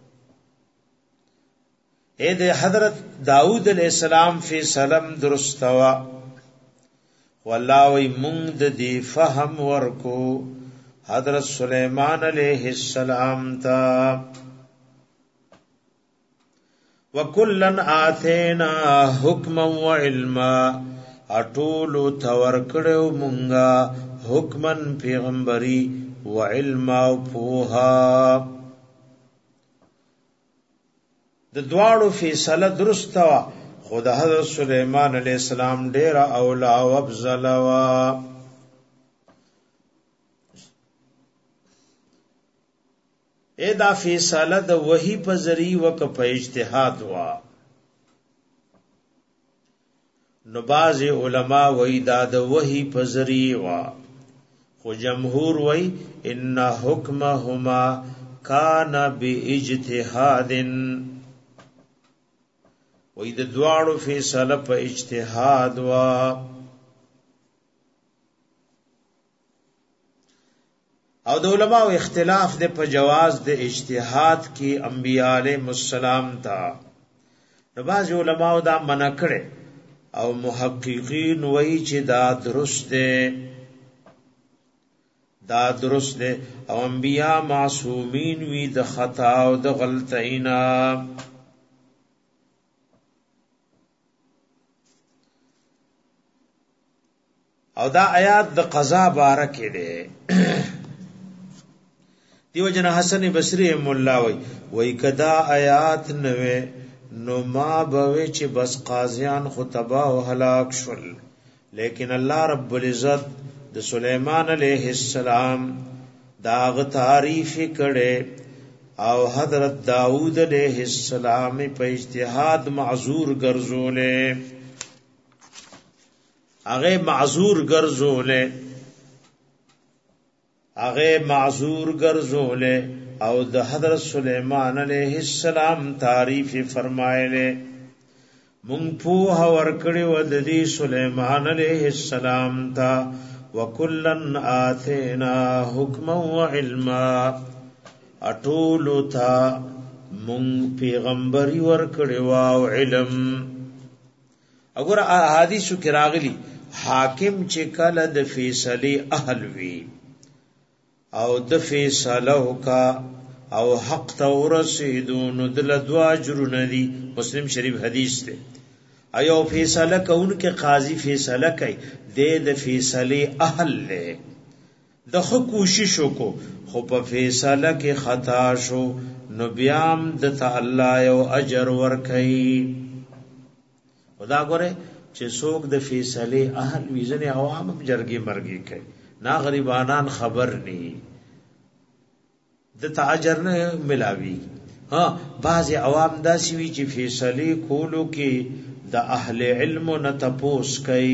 اے دے حضرت داود علیہ السلام فی سلم درستوا واللہ وی مونگ دی فهم ورکو حضرت سلیمان علیہ السلام تا وکلن آتینا حکما و علما اٹولو تورکڑو منگا حکمن پیغمبری و علما و پوها دوارو فیصله درستوا خود حضرت سلیمان علیہ السلام ډیر اولا و افضلوا اے دا فیصله د وحی په ذری وک په اجتهاد وا نو باز علماء وی دا د وحی په ذری وا خو جمهور وی ان حکمهما کان باجتهاد وی د دواړو فیصله په اجتهاد وا او د علماء اختلاف دے په جواز د اجتهاد کی انبیاء علیهم السلام تا نو باز علماء دا منع کړي او محققین وایي چې دا درست ده او انبیاء معصومین وی د خطا او د غلطینا او دا آیات د قضا بارکه ده دیو جن حسن بصری مولا وی کدا آیات نوے نو ما بوی چې بس قاضیان خو تباہ و ہلاک شل لیکن اللہ رب العزت د سلیمان علیہ السلام داغ تعریف کړي او حضرت داود علیہ السلام په اجتهاد معذور ګرځولې هغه معذور ګرځولې او د حضرت سلیمان علیہ السلام تعریف فرمایله مونږ په ورکړې و د دې سلیمان علیہ السلام تا وکلن آتینا حکما وعلما اټولو تا مونږ پیغمبري ورکړې و او علم. وګوره احادیثو کې راغلي حاکم چې کله د فیصله اهل وي او د فیصله کا او حق ته ورسېدو نو دل دوا اجرونه دي. مسلم شریف حدیث ده. ایو فیصله کون کې قاضي فیصله کوي د فیصله اهل له د خو کوشش وکړو خو په فیصله کې خطا شو نو بیام د تعالی یو اجر ورکړي. خدا ګوره چې څوک د فیصله اهل ویژنه عوام جرګي مرګي کوي نا غریبانان خبر ني د تاجر نه ملاوي. ها بعض عوام داسي وی چې فیصله کولو کې د اهل علم نه تپوس کوي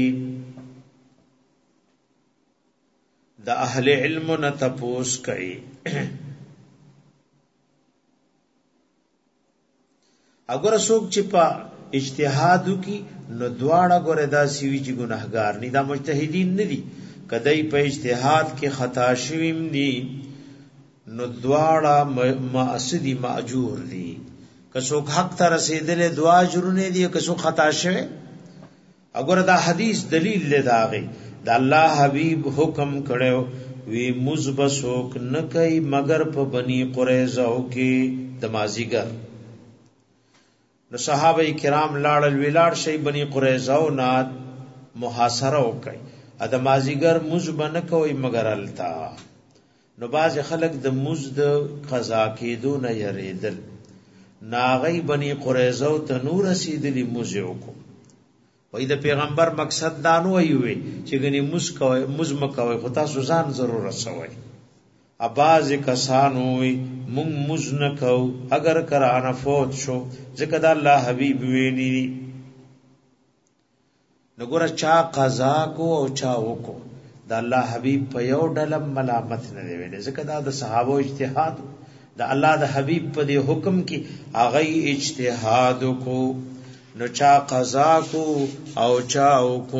اگر څوک چې په اجتهاد کی نو دواړه ګره داسي وی چې ګناهګار نه دا مجتهدین نه دي کدی په اجتهاد کې خطا شویم دي نو دواړه معصدی ماجور دي. کڅوک حق ته رسیدلې دعا اجرونه دي کڅوک خطا شوه. اگر دا حدیث دلیل لداغه دا الله حبیب حکم کړو وی مزبسوک نه کوي مگر په بنی قریظه کې دمازیګر. نو صحابه کرام لاړل ویلاړ شي بنی قریظه او نات محاصره وکي ادمازیګر مزبن کوي مگر التا. نو باز خلق د مزد قضا کېدو نه یریدل ناغی بنی قریظه ته نور رسیدلی مزو کو وای د پیغمبر مقصد دانو ایوي چې غنی مزم کوي خو تاسو ځان ضرور رسوي. اباز کسانو مون مزن کو اگر کرانه فوت شو ځکه د الله حبیب ویلی نګور چا قضا کو او چا وکو د الله حبیب په یو ډلم ملامت نه دی ویل ځکه دا د صحابه اجتهاد د الله د حبیب په دې حکم کې هغه اجتهاد کو نو چا قضا کو او چا کو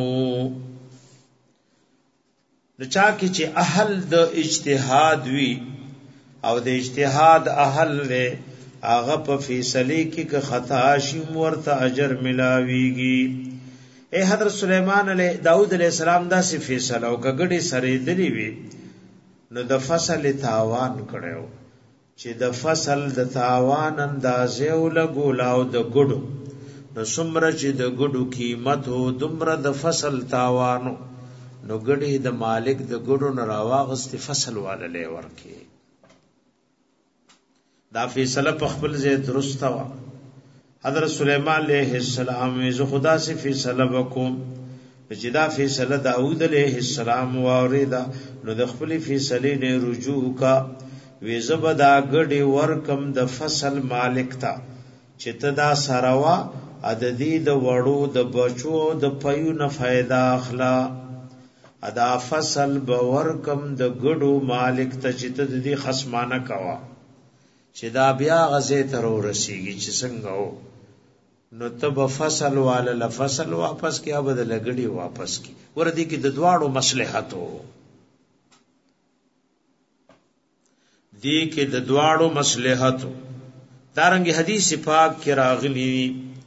نو چا کې چې اهل د اجتهاد وی او د اجتهاد اهل له هغه په فیصله کې که خطا شي ورته اجر ملاويږي. اے حضرت سلیمان علیہ داؤد علیہ السلام دا سی فیصله او کګړي سره دلی وی نو د فصل تاوان کړو چې د فصل د تاوان اندازې او لګولاو د ګډو نو څومره چې د ګډو قیمت او دمره د فصل تاوانو نو ګډي د مالک د ګډو نه راواغست فصل والے ورکی. دا فیصله په خپل ځای درست و. حضرت سلیمان علیہ السلام از خدا سے فیصله وکوم چې دا فیصله داؤد علیہ السلام واوریدا نو د خپل فیصله نه رجوع کا وی زبدا ګډي ورکم د فصل مالک تا چې تدا سروا عددی د وړو د بچو د پيو نه फायदा اخلا ادا فصل بورکم د ګډو مالک ته چې تدې خصمانه کوا چې دا بیا غزه تر ورسیږي چې څنګه و نو تب فصل والا لفصل واپس کیا بدل ګډي واپس کی ور دي کې د دواړو مصلحت وو دی کې د دواړو مصلحت دارنګ حدیث پاک کې راغلی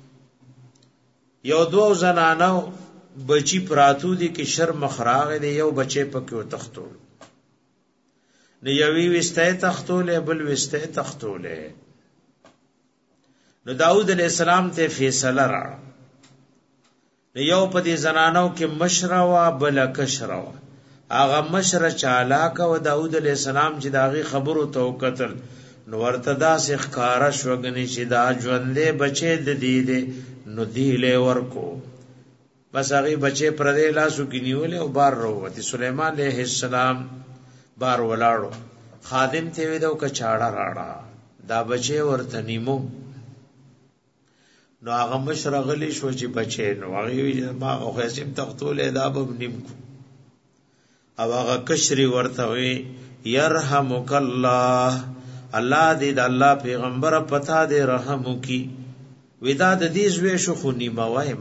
یو دو زنانو بچی پراتو دي کې شرم خراغ دی یو بچي پکې وتختول نو یوی وسته تختول بل وسته تختول نو داؤد علیہ السلام ته فیصله را نو یو په دې زنانو کې مشره وا بل کشره وا هغه مشره چالاک او داؤد علیہ السلام چې داغي خبرو تو قتل نو ورتدا سه ښکارا شوګنی چې دا ژوندې بچي د دې دې نو دیله ورکو بس هغه بچي پر دې لاسو کې نیول او بار وروته سليمان عليه السلام بار ولاړو خادم ته ویدو ک چاړه راړه دا بچي ورته نیمو نو هغه مشرغلی شو چې بچي نو هغه ما او قاسم تختول دا به نیم کو او هغه کشری ورته وی يرحمک الله الله دې د الله پیغمبر پتا دې رحم وکي ودا د دې زوی شو خو نیمه وای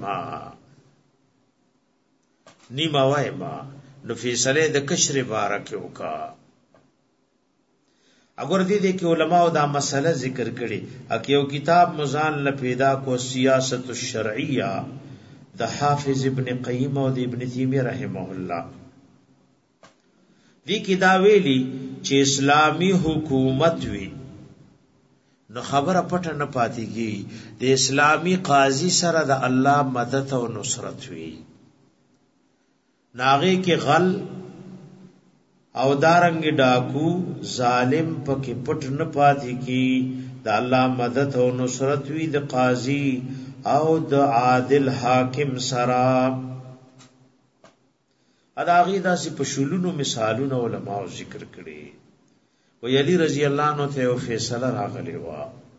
ما نو فیصله د کشر بارک وکا اگر دې کې علماء دا مسله ذکر کړي اکه یو کتاب مزان ل پیدا کو سیاست الشرعیه د حافظ ابن قیم او د ابن تیمیه رحمه الله دې کې دا ویلي چې اسلامی حکومت وی نو خبره پټه نه پاتېږي د اسلامی قاضي سره د الله مدد او نصرت وی ناغه کې غل او دارنګ ډاکو ظالم پکې پټ نه پاتې کی د الله مدد او نصرت وی د قاضي او د عادل حاکم سره اداغي داسې په شولونو مثالونه علماء ذکر کړي و علی رضی الله عنه ته یو فیصله راغلی و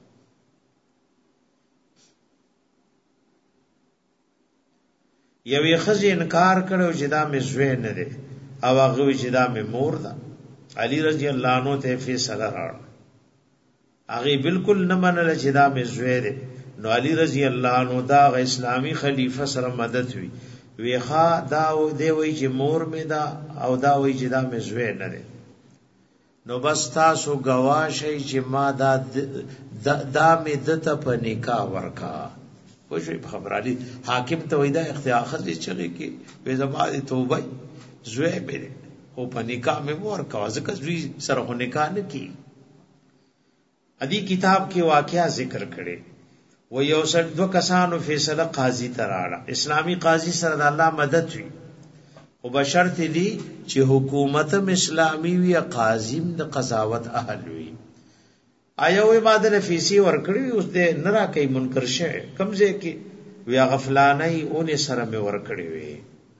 یوې خزې انکار کړو چې دا مې زوی نه دی او هغه چې دا مې مور ده علی رضی الله عنه ته فیصله راړ هغه بالکل نه منله چې دا مې زوی دی نو علی رضی الله عنه دا اسلامی خلیفہ سره مدد وی ویخا دا دی وی چې مور مې دا او دا وی چې دا مې زوی نه دی نو بس تاسو گواشی چې ما دا مې دته په نکاح ورکا وشوی خبر علی حاکم ته وای دا اختیار خزې چغې کې به زماده توبه زوی مې او په نکاح مې ورکا ځکه زوی سره خو نکاح نه کی ادي کتاب کې واقعیا ذکر کړي و یو سل دو کسانو فیصله قاضي تراړه اسلامی قاضي سره د الله مدد وی او بشرط دی چې حکومت اسلامی وی قاضی د قضاوت اهل وی آیا وی ماده فیسی ورکړي اوس دې نه را کوي منکر شه کمزه کې وی غفلانای اونې سره مې ورکړي وی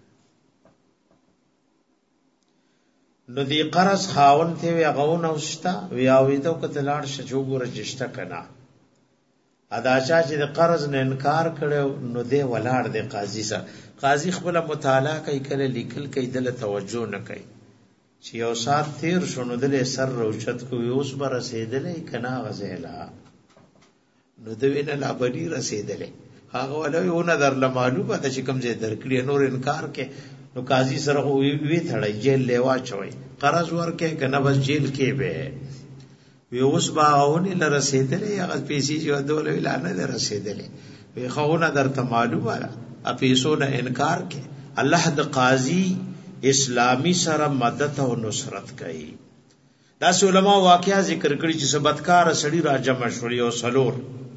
نو دی قرض خاون ته وی غون اوستا وی اوی ته کتلاړ شجوګ رجسټه کنا ادا چې د قرض نه انکار کړو نو دی ولاړ دی قاضي سره قاضي خپل مطالعه کوي کله لیکل کوي دل توجه نه کوي چې یو سات تیر شونو دل سر روچت کوي اوس بر رسیدلې کنا غزیلا نو د وینه لا بلی رسیدلې هغه ولونه در معلومه ده چې کوم ځای درکړي نور انکار کوي نو قاضي سره وی تړي جیل لیوا چوي قرض ورکه کنه بس جیل کې به وی اوس باونه ل رسیدلې هغه پیسې جو دول ویلانه ل رسیدلې وی خونه درته معلومه ده اپیسو نه انکار کې الله د قاضي اسلامی سره مدد او نصرت کوي دا علماء واقعیا ذکر کړي چې سبدکار سړی را جمع شوړي او سلور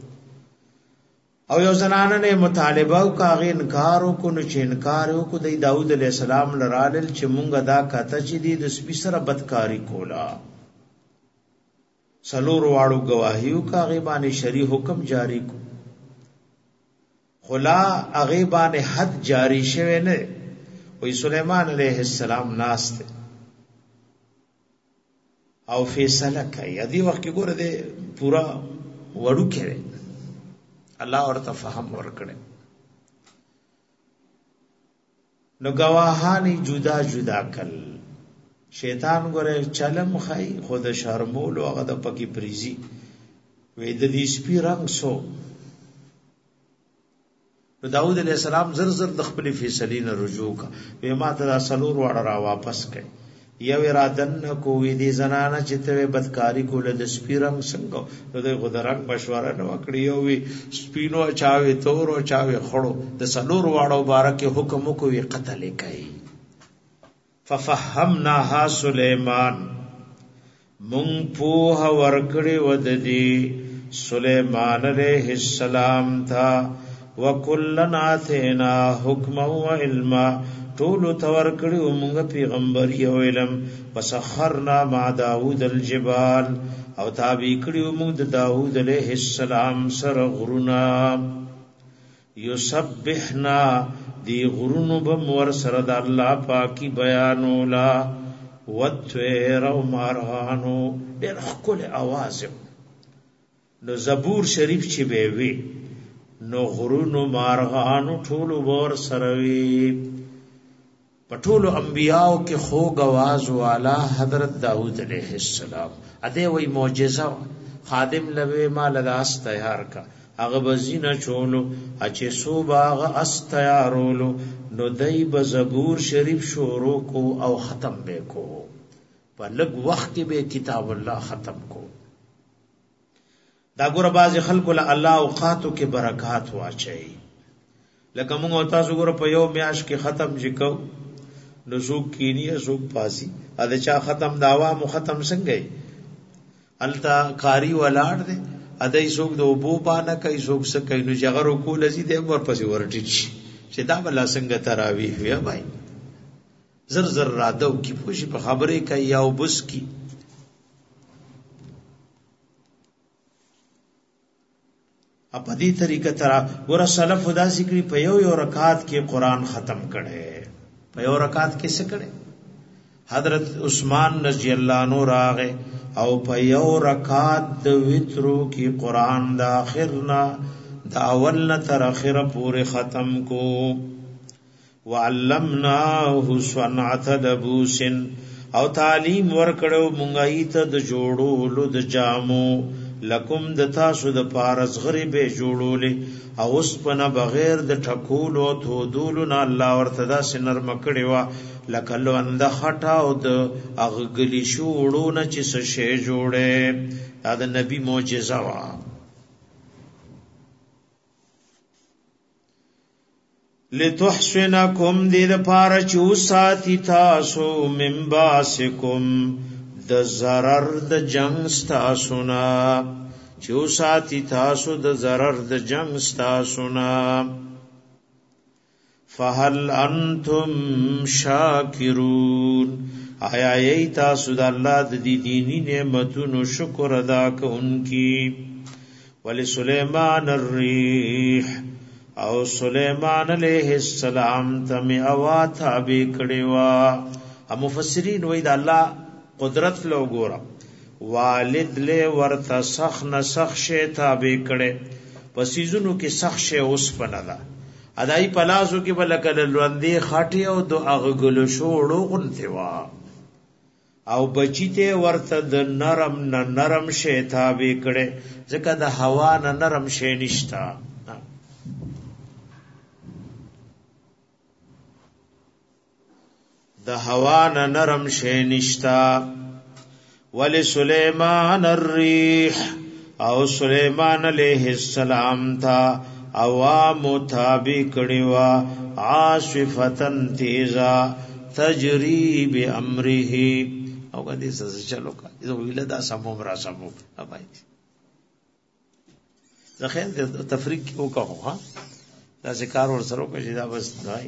او یو زنانه نه مطالبه او کاغې انکار کو نو چې انکار کو د داوود علیه السلام لرالل چې مونږ دا کاته چې د سپی سره بدکاری کولا سلور واړو گواهیو کاغې باندې شری حکم جاری کو خلا اغیبان حد جاری شوه نه وی سلیمان علیہ السلام ناسته او فیصله کوي ادي وخت ګوره دې پورا وړو کړي الله ورته فهم ورکړي نو گواهانی جدا جدا کل شیطان ګوره چلم خای خود شرمول او هغه د پکی پریزي وې د دې سپی رنگ سو نو داود علیہ السلام زر زر د خپل فیصلې نه رجوع کا به ما ته سلور وړ را واپس کړي یو ارادن کو وی دي زنانه چې ته بدکاری کوله د سپیرنګ څنګه نو د غدرنګ مشوره نو کړی یو وی سپینو چاوي تور او چاوي خړو د سلور واړو بارکه حکم کو وی قتل کړي ففهمناها سليمان مون په ورکړي وددي سليمان عليه السلام تھا وکلن آتینا حکما و علما طول تور کړي موږ پیغمبر یو علم وسخرنا مع داوود الجبال او تابع کړي موږ د داوود علیه السلام سره غرونا یسبحنا دی غرونو بمور سره د الله پاکي بیانولا وتویر او مارانو ډېر خپل आवाज نو زبور شریف چې به وی نو غرونو مارغانو ټولو ور سروي پټولو انبیاو کې خوږ आवाज والا حضرت داؤد علیہ السلام اده وی معجزه خادم لوي مال داس تیار کا هغه بزینه چولو اچې سو باغ اس تیارولو نو دای به زبور شریف شروع کو او ختم به کو په لږ وخت کې به کتاب الله ختم کو دا ګور باز خلکو له الله اوقاتو کې برکات واچي لکه موږ تاسو ګور په یو میاش کې ختم جکو نو زوک کینی زوک پاسی اده چا ختم داوا مو ختم څنګه التا کاری ولاړ دے اده زوک دو بو باندې کوي زوک څه کوي نو جګر کو لذي دې ور پسې ورټی شي چې دا بلا څنګه تراویح وی بھائی زر زر را دو کی پوشي په خبره کوي یا وبس کی په دې طریقه ترا ګور سلف خدا ذکر په یو رکعت کې قران ختم کړي په یو رکعت کې څه کړي حضرت عثمان رضی الله عنه راغه او په یو رکعت د وترو کې قران د اخرنا د اول تر اخره پورې ختم کو وعلمناه صنعت لبوس او تعلیم ورکړو مونږه ایت د جوړولو د جامو لکم د تاسو د پارس غریبه جوړولې او اوس پنه بغیر د ټکولو تو دولو نه الله ورتدا سنر مکړي وا لکلو اند خټا او د اغګلی شوړو نه چې څه شی جوړه دا د نبی معجزه وا لتحسنکم دې د پاره چوساتی تاسو من باسکم د zarar د جنگ تاسو نا چوساتی تاسو د zarar د جنگ تاسو نا فهل انتم شاکرون آیا ای تاسو د الله د دینی نعمتونو شکر ادا کوونکی ول سليمان الريح او سليمان علیہ السلام تم اوا تابع کړي وا مفسرین وای د الله قدرت لو ګورا والد له ورته سخ نسخ شی تابع کړي پسیزونو کې سخ شی اوس پنلا ادای پلازو کې بلکل لوندې خاټي او دو اغګلو شوړو غنته وا او بچیته ورته د نرم شی تابع کړي ځکه د هوا نرم شی نشتا د هوا نرم شی نشتا ول سليمان الريح او سليمان علیہ السلام تھا عوام تابع کړي وا عاصفتن تیزا تجری بامره او کدي څه چلو کا زه ویل دا سمو را سمو بھائی ځکه د تفریق وکړو ها دا ذکر ور سره کوي دا بس نه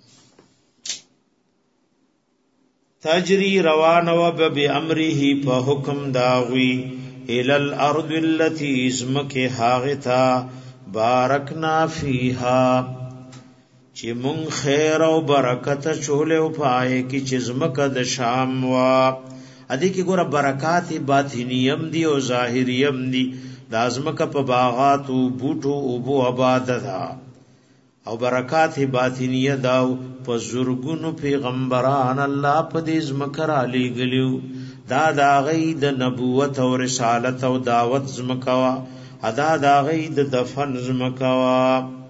تجری روان و بامره په حکم داوی ال الارض التي اسمک هاغتا بارکنا فیها چې مون خیر او برکت چوله او پای کی چې زمکه د شام وا ادي کې ګوره برکات باطنیم دی او ظاهریم دی د ازمکه په باغات او بوټو او بو آباد ده او برکات باطنیه داو په زورګونو پیغمبران الله په دې زمکر علی غلیو دا غي د نبوت او رسالت او دعوت زمکوا ادا دا غي د دفن زمکوا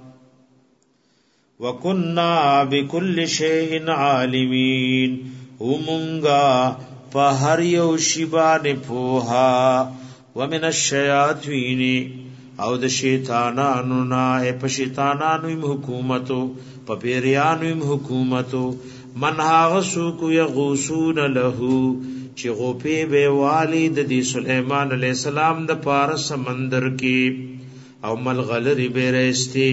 وکنا بكل شيء عالمين ومنغا په هر یو شی باندې پوها ومن الشیاطین او د شیطانانو نه په شیطانانو حکومتو په پیریانو حکومتو من هاغه سو کو یغوسون له چې غوپی به والد د سليمان علیہ السلام د پار سمندر کې او ملغلری به رستی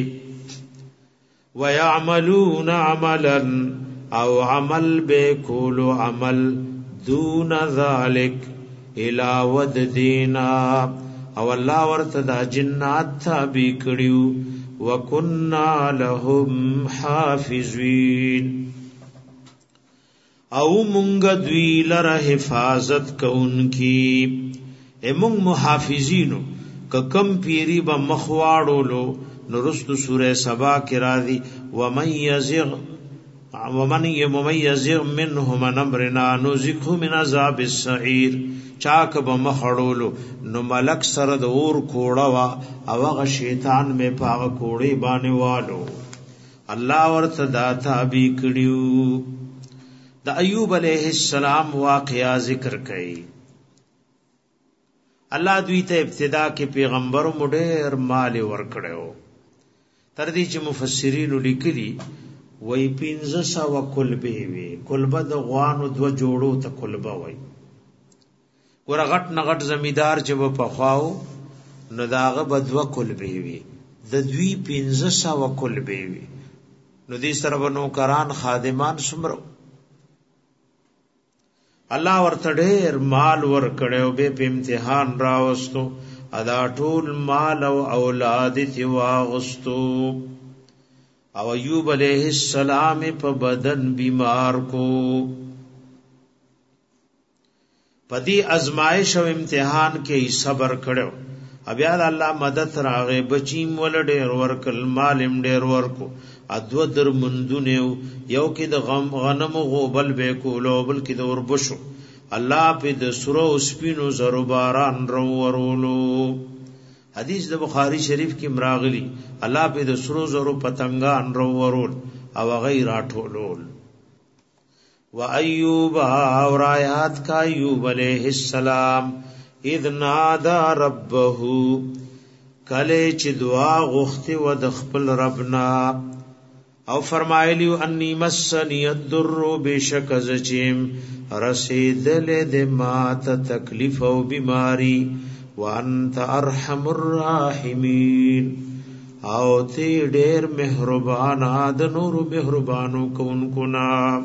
ويعملون عملا او عمل به کول عمل دون ذلك الى ود دینا او الله ورته د جنات تابع کړیو وکنا لهم حافظین او مونږ دوی لره حفاظت کوونکی مونږ محافظینو ککم پیری با مخواړولو نرست سوره سبا کې راځي ومن يميزغ منهم امرنا نذقه من عذاب السعير چاک به مخړولو نو ملک سره د اور کوړه وا او هغه شیطان مې پاغه کوړې باندې والو الله ورته داتا بي کړیو د ایوب علیہ السلام واقعا ذکر کړي الله دوی ته ابتدا کې پیغمبر مډیر مال ورکړو تر دې چې مفسرین لیکلي وای 1500 کلبه وی کلبه د غوانو دو جوړو ته کلبه وای ور غټ نغټ زمیدار چې په خواو نو داغه بدو کلبه وی د دوی 1500 کلبه وی نو دې سره بنو کران خادمان سمرو الله ورته ډېر مال ورکړو به په امتحان راوستو ادا ټول مال او اولاد تی واغستو او ایوب علیہ السلام په بدن بیمار کو پدی ازمائش او امتحان کې صبر کړو بیا الله مدد راغې بچیم ول ډېر ورکل مالم ډېر ورکو ادو در مندونه یو کې د غنم غوبل به کولو بل کې د وربشو الله په د سرو سپینو زرو باران رو ورولو حدیث د بخاری شریف کې مراغلی الله په د سرو زرو پتنګان رو ورول او غیر اټولول و ایوب اور آیات کا ایوب علیہ السلام اذ نادا ربه کله چې دعا غوښتي و د خپل ربنا او فرمایلی انی مسنی الضر بشک زچیم رسیدل د مات تکلیف او بیماری وانت ارحم الراحمین او تی ډیر مهربان د نور مهربانو کوونکو نا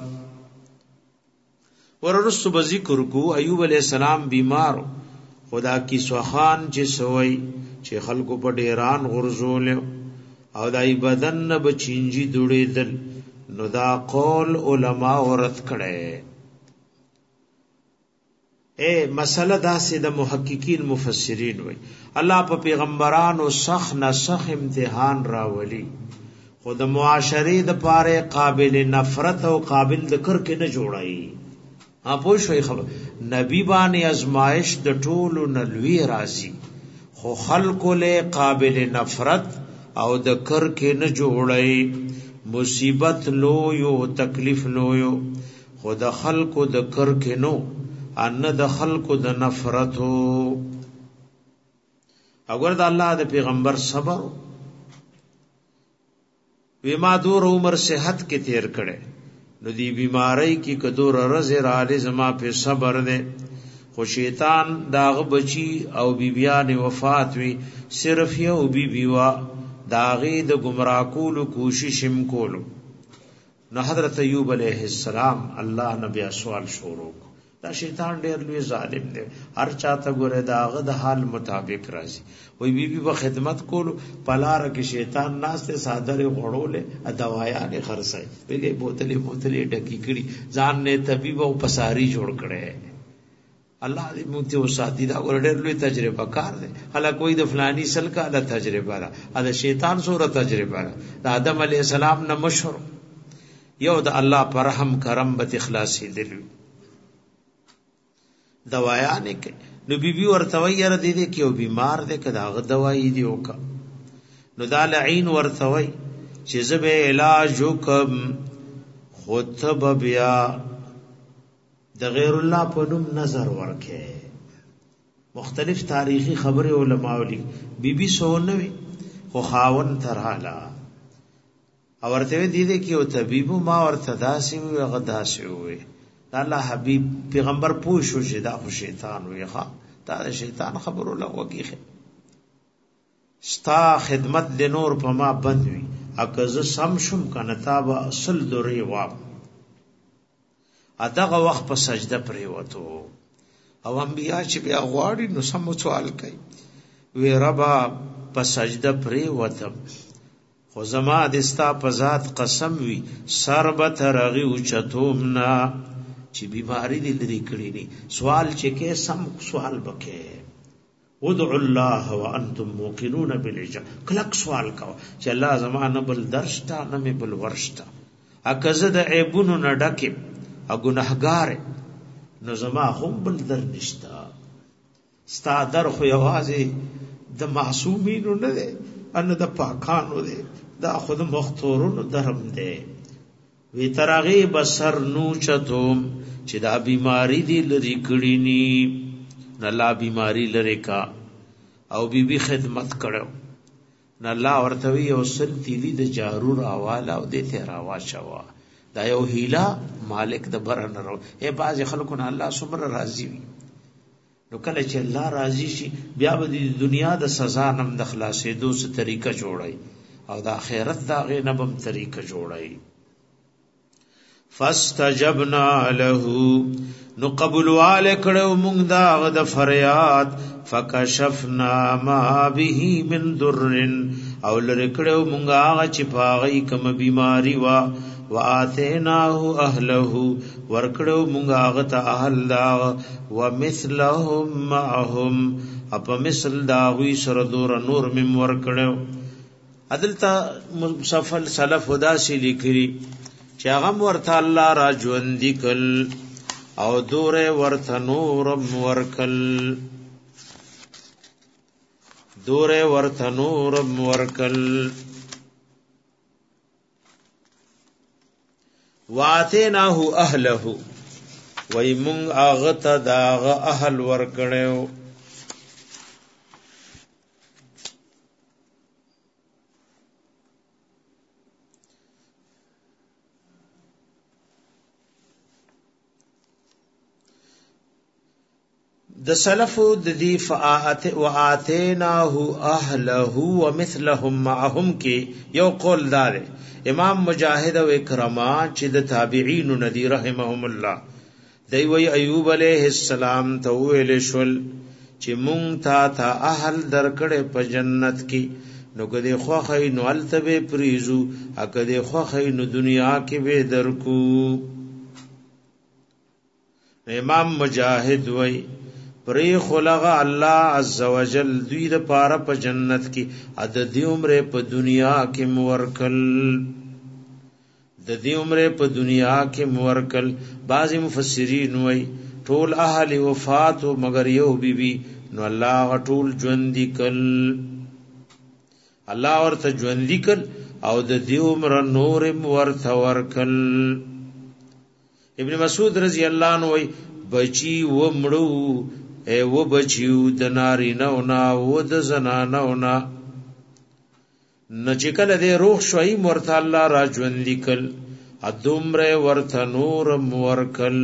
وررسو بذکر کو ایوب علیہ السلام بیمار خدا کی سوخان چې سوئی چې خلکو په ډیران غرزول او دای بدن نه بچینجی دوړې دل نو دا قول علما ورت کړي مسله دا سه د محققین مفسرین وای الله په پیغمبرانو سخ نه سخ امتحان راولي خود معاشري د پاره قابل نفرت او قابل ذکر کې نه جوړای پوه شوي خبر نبی باندې ازمائش د ټولو نلوی راځي خو خلکو له قابل نفرت او د کر کې نه جوړي مصیبت لو یو تکلیف لو یو خو د خلکو د کر کې نو ان د خلکو د نفرتو اگر د الله د پیغمبر صبر وما دور عمر صحت کې تیر کړي نو دی بیماری کی کدور رزر آلی زما پہ صبر دے خو شیطان داغ بچی او بیبیان وفات وی صرف یو بی بیوا داغی دا گمراہ کولو کوششم کولو نو حضرت ایوب علیہ السلام اللہ نبی سوال شروع دا شیطان ډیر لوی ظالم دی هر چاته ګوره داغه د حال مطابق راځي وی بیبي به خدمت کولو پلار کې شیطان ناشته صادره غړولې دوايانې خرڅای ویګي بوتلې ډکی کړي ځان نه طبيب او پساري جوړ کړي الله دې موږ ته وساتي دا ور ډېر لوی تجربه کار دی هله کوئی د فلانی سل کا د تجربه را دا شیطان سوره تجربه را د آدم علی السلام نه مشهور یو د الله پر رحم کرم به اخلاصي دی دوايانې کې نو بیبي ورته وی یره دې کې او بیمار دې کدا غ دوايي دی وکا نو دا لعين ورته وی چې زبه علاج وکم خطب بیا د غیر الله په نوم نظر ورکه مختلف تاریخی خبره علماء لیک بیبي سونوي خو خاون ترالا او ورته دې کې او طبيب ما ورته داسي وي غداسي وي الله حبیب پیغمبر پوښو چې دا خو شیطان وي ښا دا شیطان خبرو لغوږی ستا خدمت د نور په ما بند وي اګه ز سم شم کنه تا به اصل دوری وا اداغه وخت په سجده پرې وته او انبیا چې بیا غواړي نو سم سوال کوي وی ربا په سجده پرې وته خو زما د ستا په ذات قسم وي سربت رغي او چتومنا چې بیماری دې لري کړی ني سوال چې کې سم سوال وکې ادعوا الله وانتم موقنون بالاجابه. کلک سوال کو چې الله زمانه بل درشتا نه بل ورشتا، اکزه د عیبونو نه ډکه او ګناهګار نو زما هم بل در نشتا. ستا در خو یوازې د معصومینو نه دی، ان د پاکانو دی، دا خود مختورونو درم دی. وی ترغی بسر نو چتوم چې دا بیماری دی لری کړی نی، نه لا بیماری لری کا او بی خدمت کړو، نه لا ورته وی او سل تیلی د جارو راواله او د ته راوا شوا. دا یو هیلا مالک د برن رو. اے باز خلکو نه الله سمره راضی وي، نو کله چې الله راضی شي بیا به د دنیا د سزا نم د خلاصې دوه طریقه جوړای او د آخرت دا غینبم طریقه جوړای. فاستجبنا له نو قبول وال کړو مونږ دا غد فریاد، فکشفنا ما به من ضر او لری کړو مونږ هغه چې پاغی کوم بیماری وا، واتیناه اهله ورکړو مونږ هغه ته اهل دا، ومثلهم معهم اپ مثل دا وی سره دور نور مم ورکړو. عدالتا مصفل سلف خدا سی لیکلی چې هغه ورته الله را ژوند کل او دور ورته نور ورکل، دور ورته نور ورکل. واتیناه اهله وای مونږ هغه ته داغه اهل ورکړو. د سلفو د دی فآت وآتیناه اهله ومثلهم معهم کې یو قول دار امام مجاهد او اکرما چې د تابعین ندی رحمهم الله دی وی ایوب علیہ السلام ته ویل شول چې مونږ تا اهل درکړې په جنت کې، نو کدی خوخی نو التبه پریزو، اکدی خوخی نو دنیا کې به درکو. امام مجاهد وی پری خلق الله عز وجل دوی د پاره په جنت کې عدد عمر په دنیا کې مورکل، د دې عمر په دنیا کې مورکل. بعضی مفسرین وای ټول اهل وفات مگر یو بیبي نو الله ټول ژوند کل، الله ورته ژوند کل او د دې عمر نور ورته ورکل. ابن مسعود رضی الله عنه وای بچی و مړو اے و بچیو د ناری نونا و د زنانونا نچکل دے روح شوئی مرت اللہ را جوندی کل ادمر ورت نور مورکل،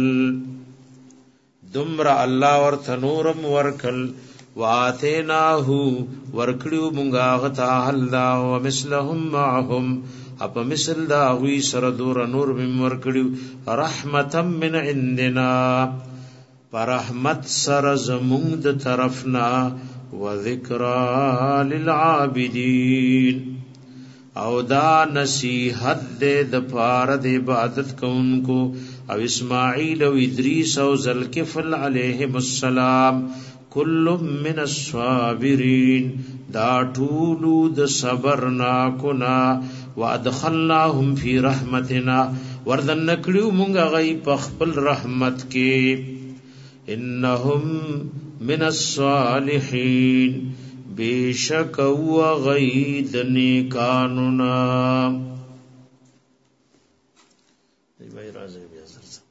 دمر اللہ ورت نور مورکل. وآتیناہ ورکڑیو منگاغتا حلدا ومثلهم معهم اپا مثل دا غوی سردور نور من ورکڑیو رحمتا من عندنا پرحمت سر زمونږ د طرفنا، وذکرى للعابدین او دا نصیحت دے د پاره د عبادت کوونکو. او اسماعیل او ادریس او ذوالکفل علیہم السلام کل من الصابرین دا ټولو د صبر نا کنا، وادخلناهم فی رحمتنا وردن نکړو مونږ غي په خپل رحمت کې. انهم من الصالحین بیشک و غید نیکانونا.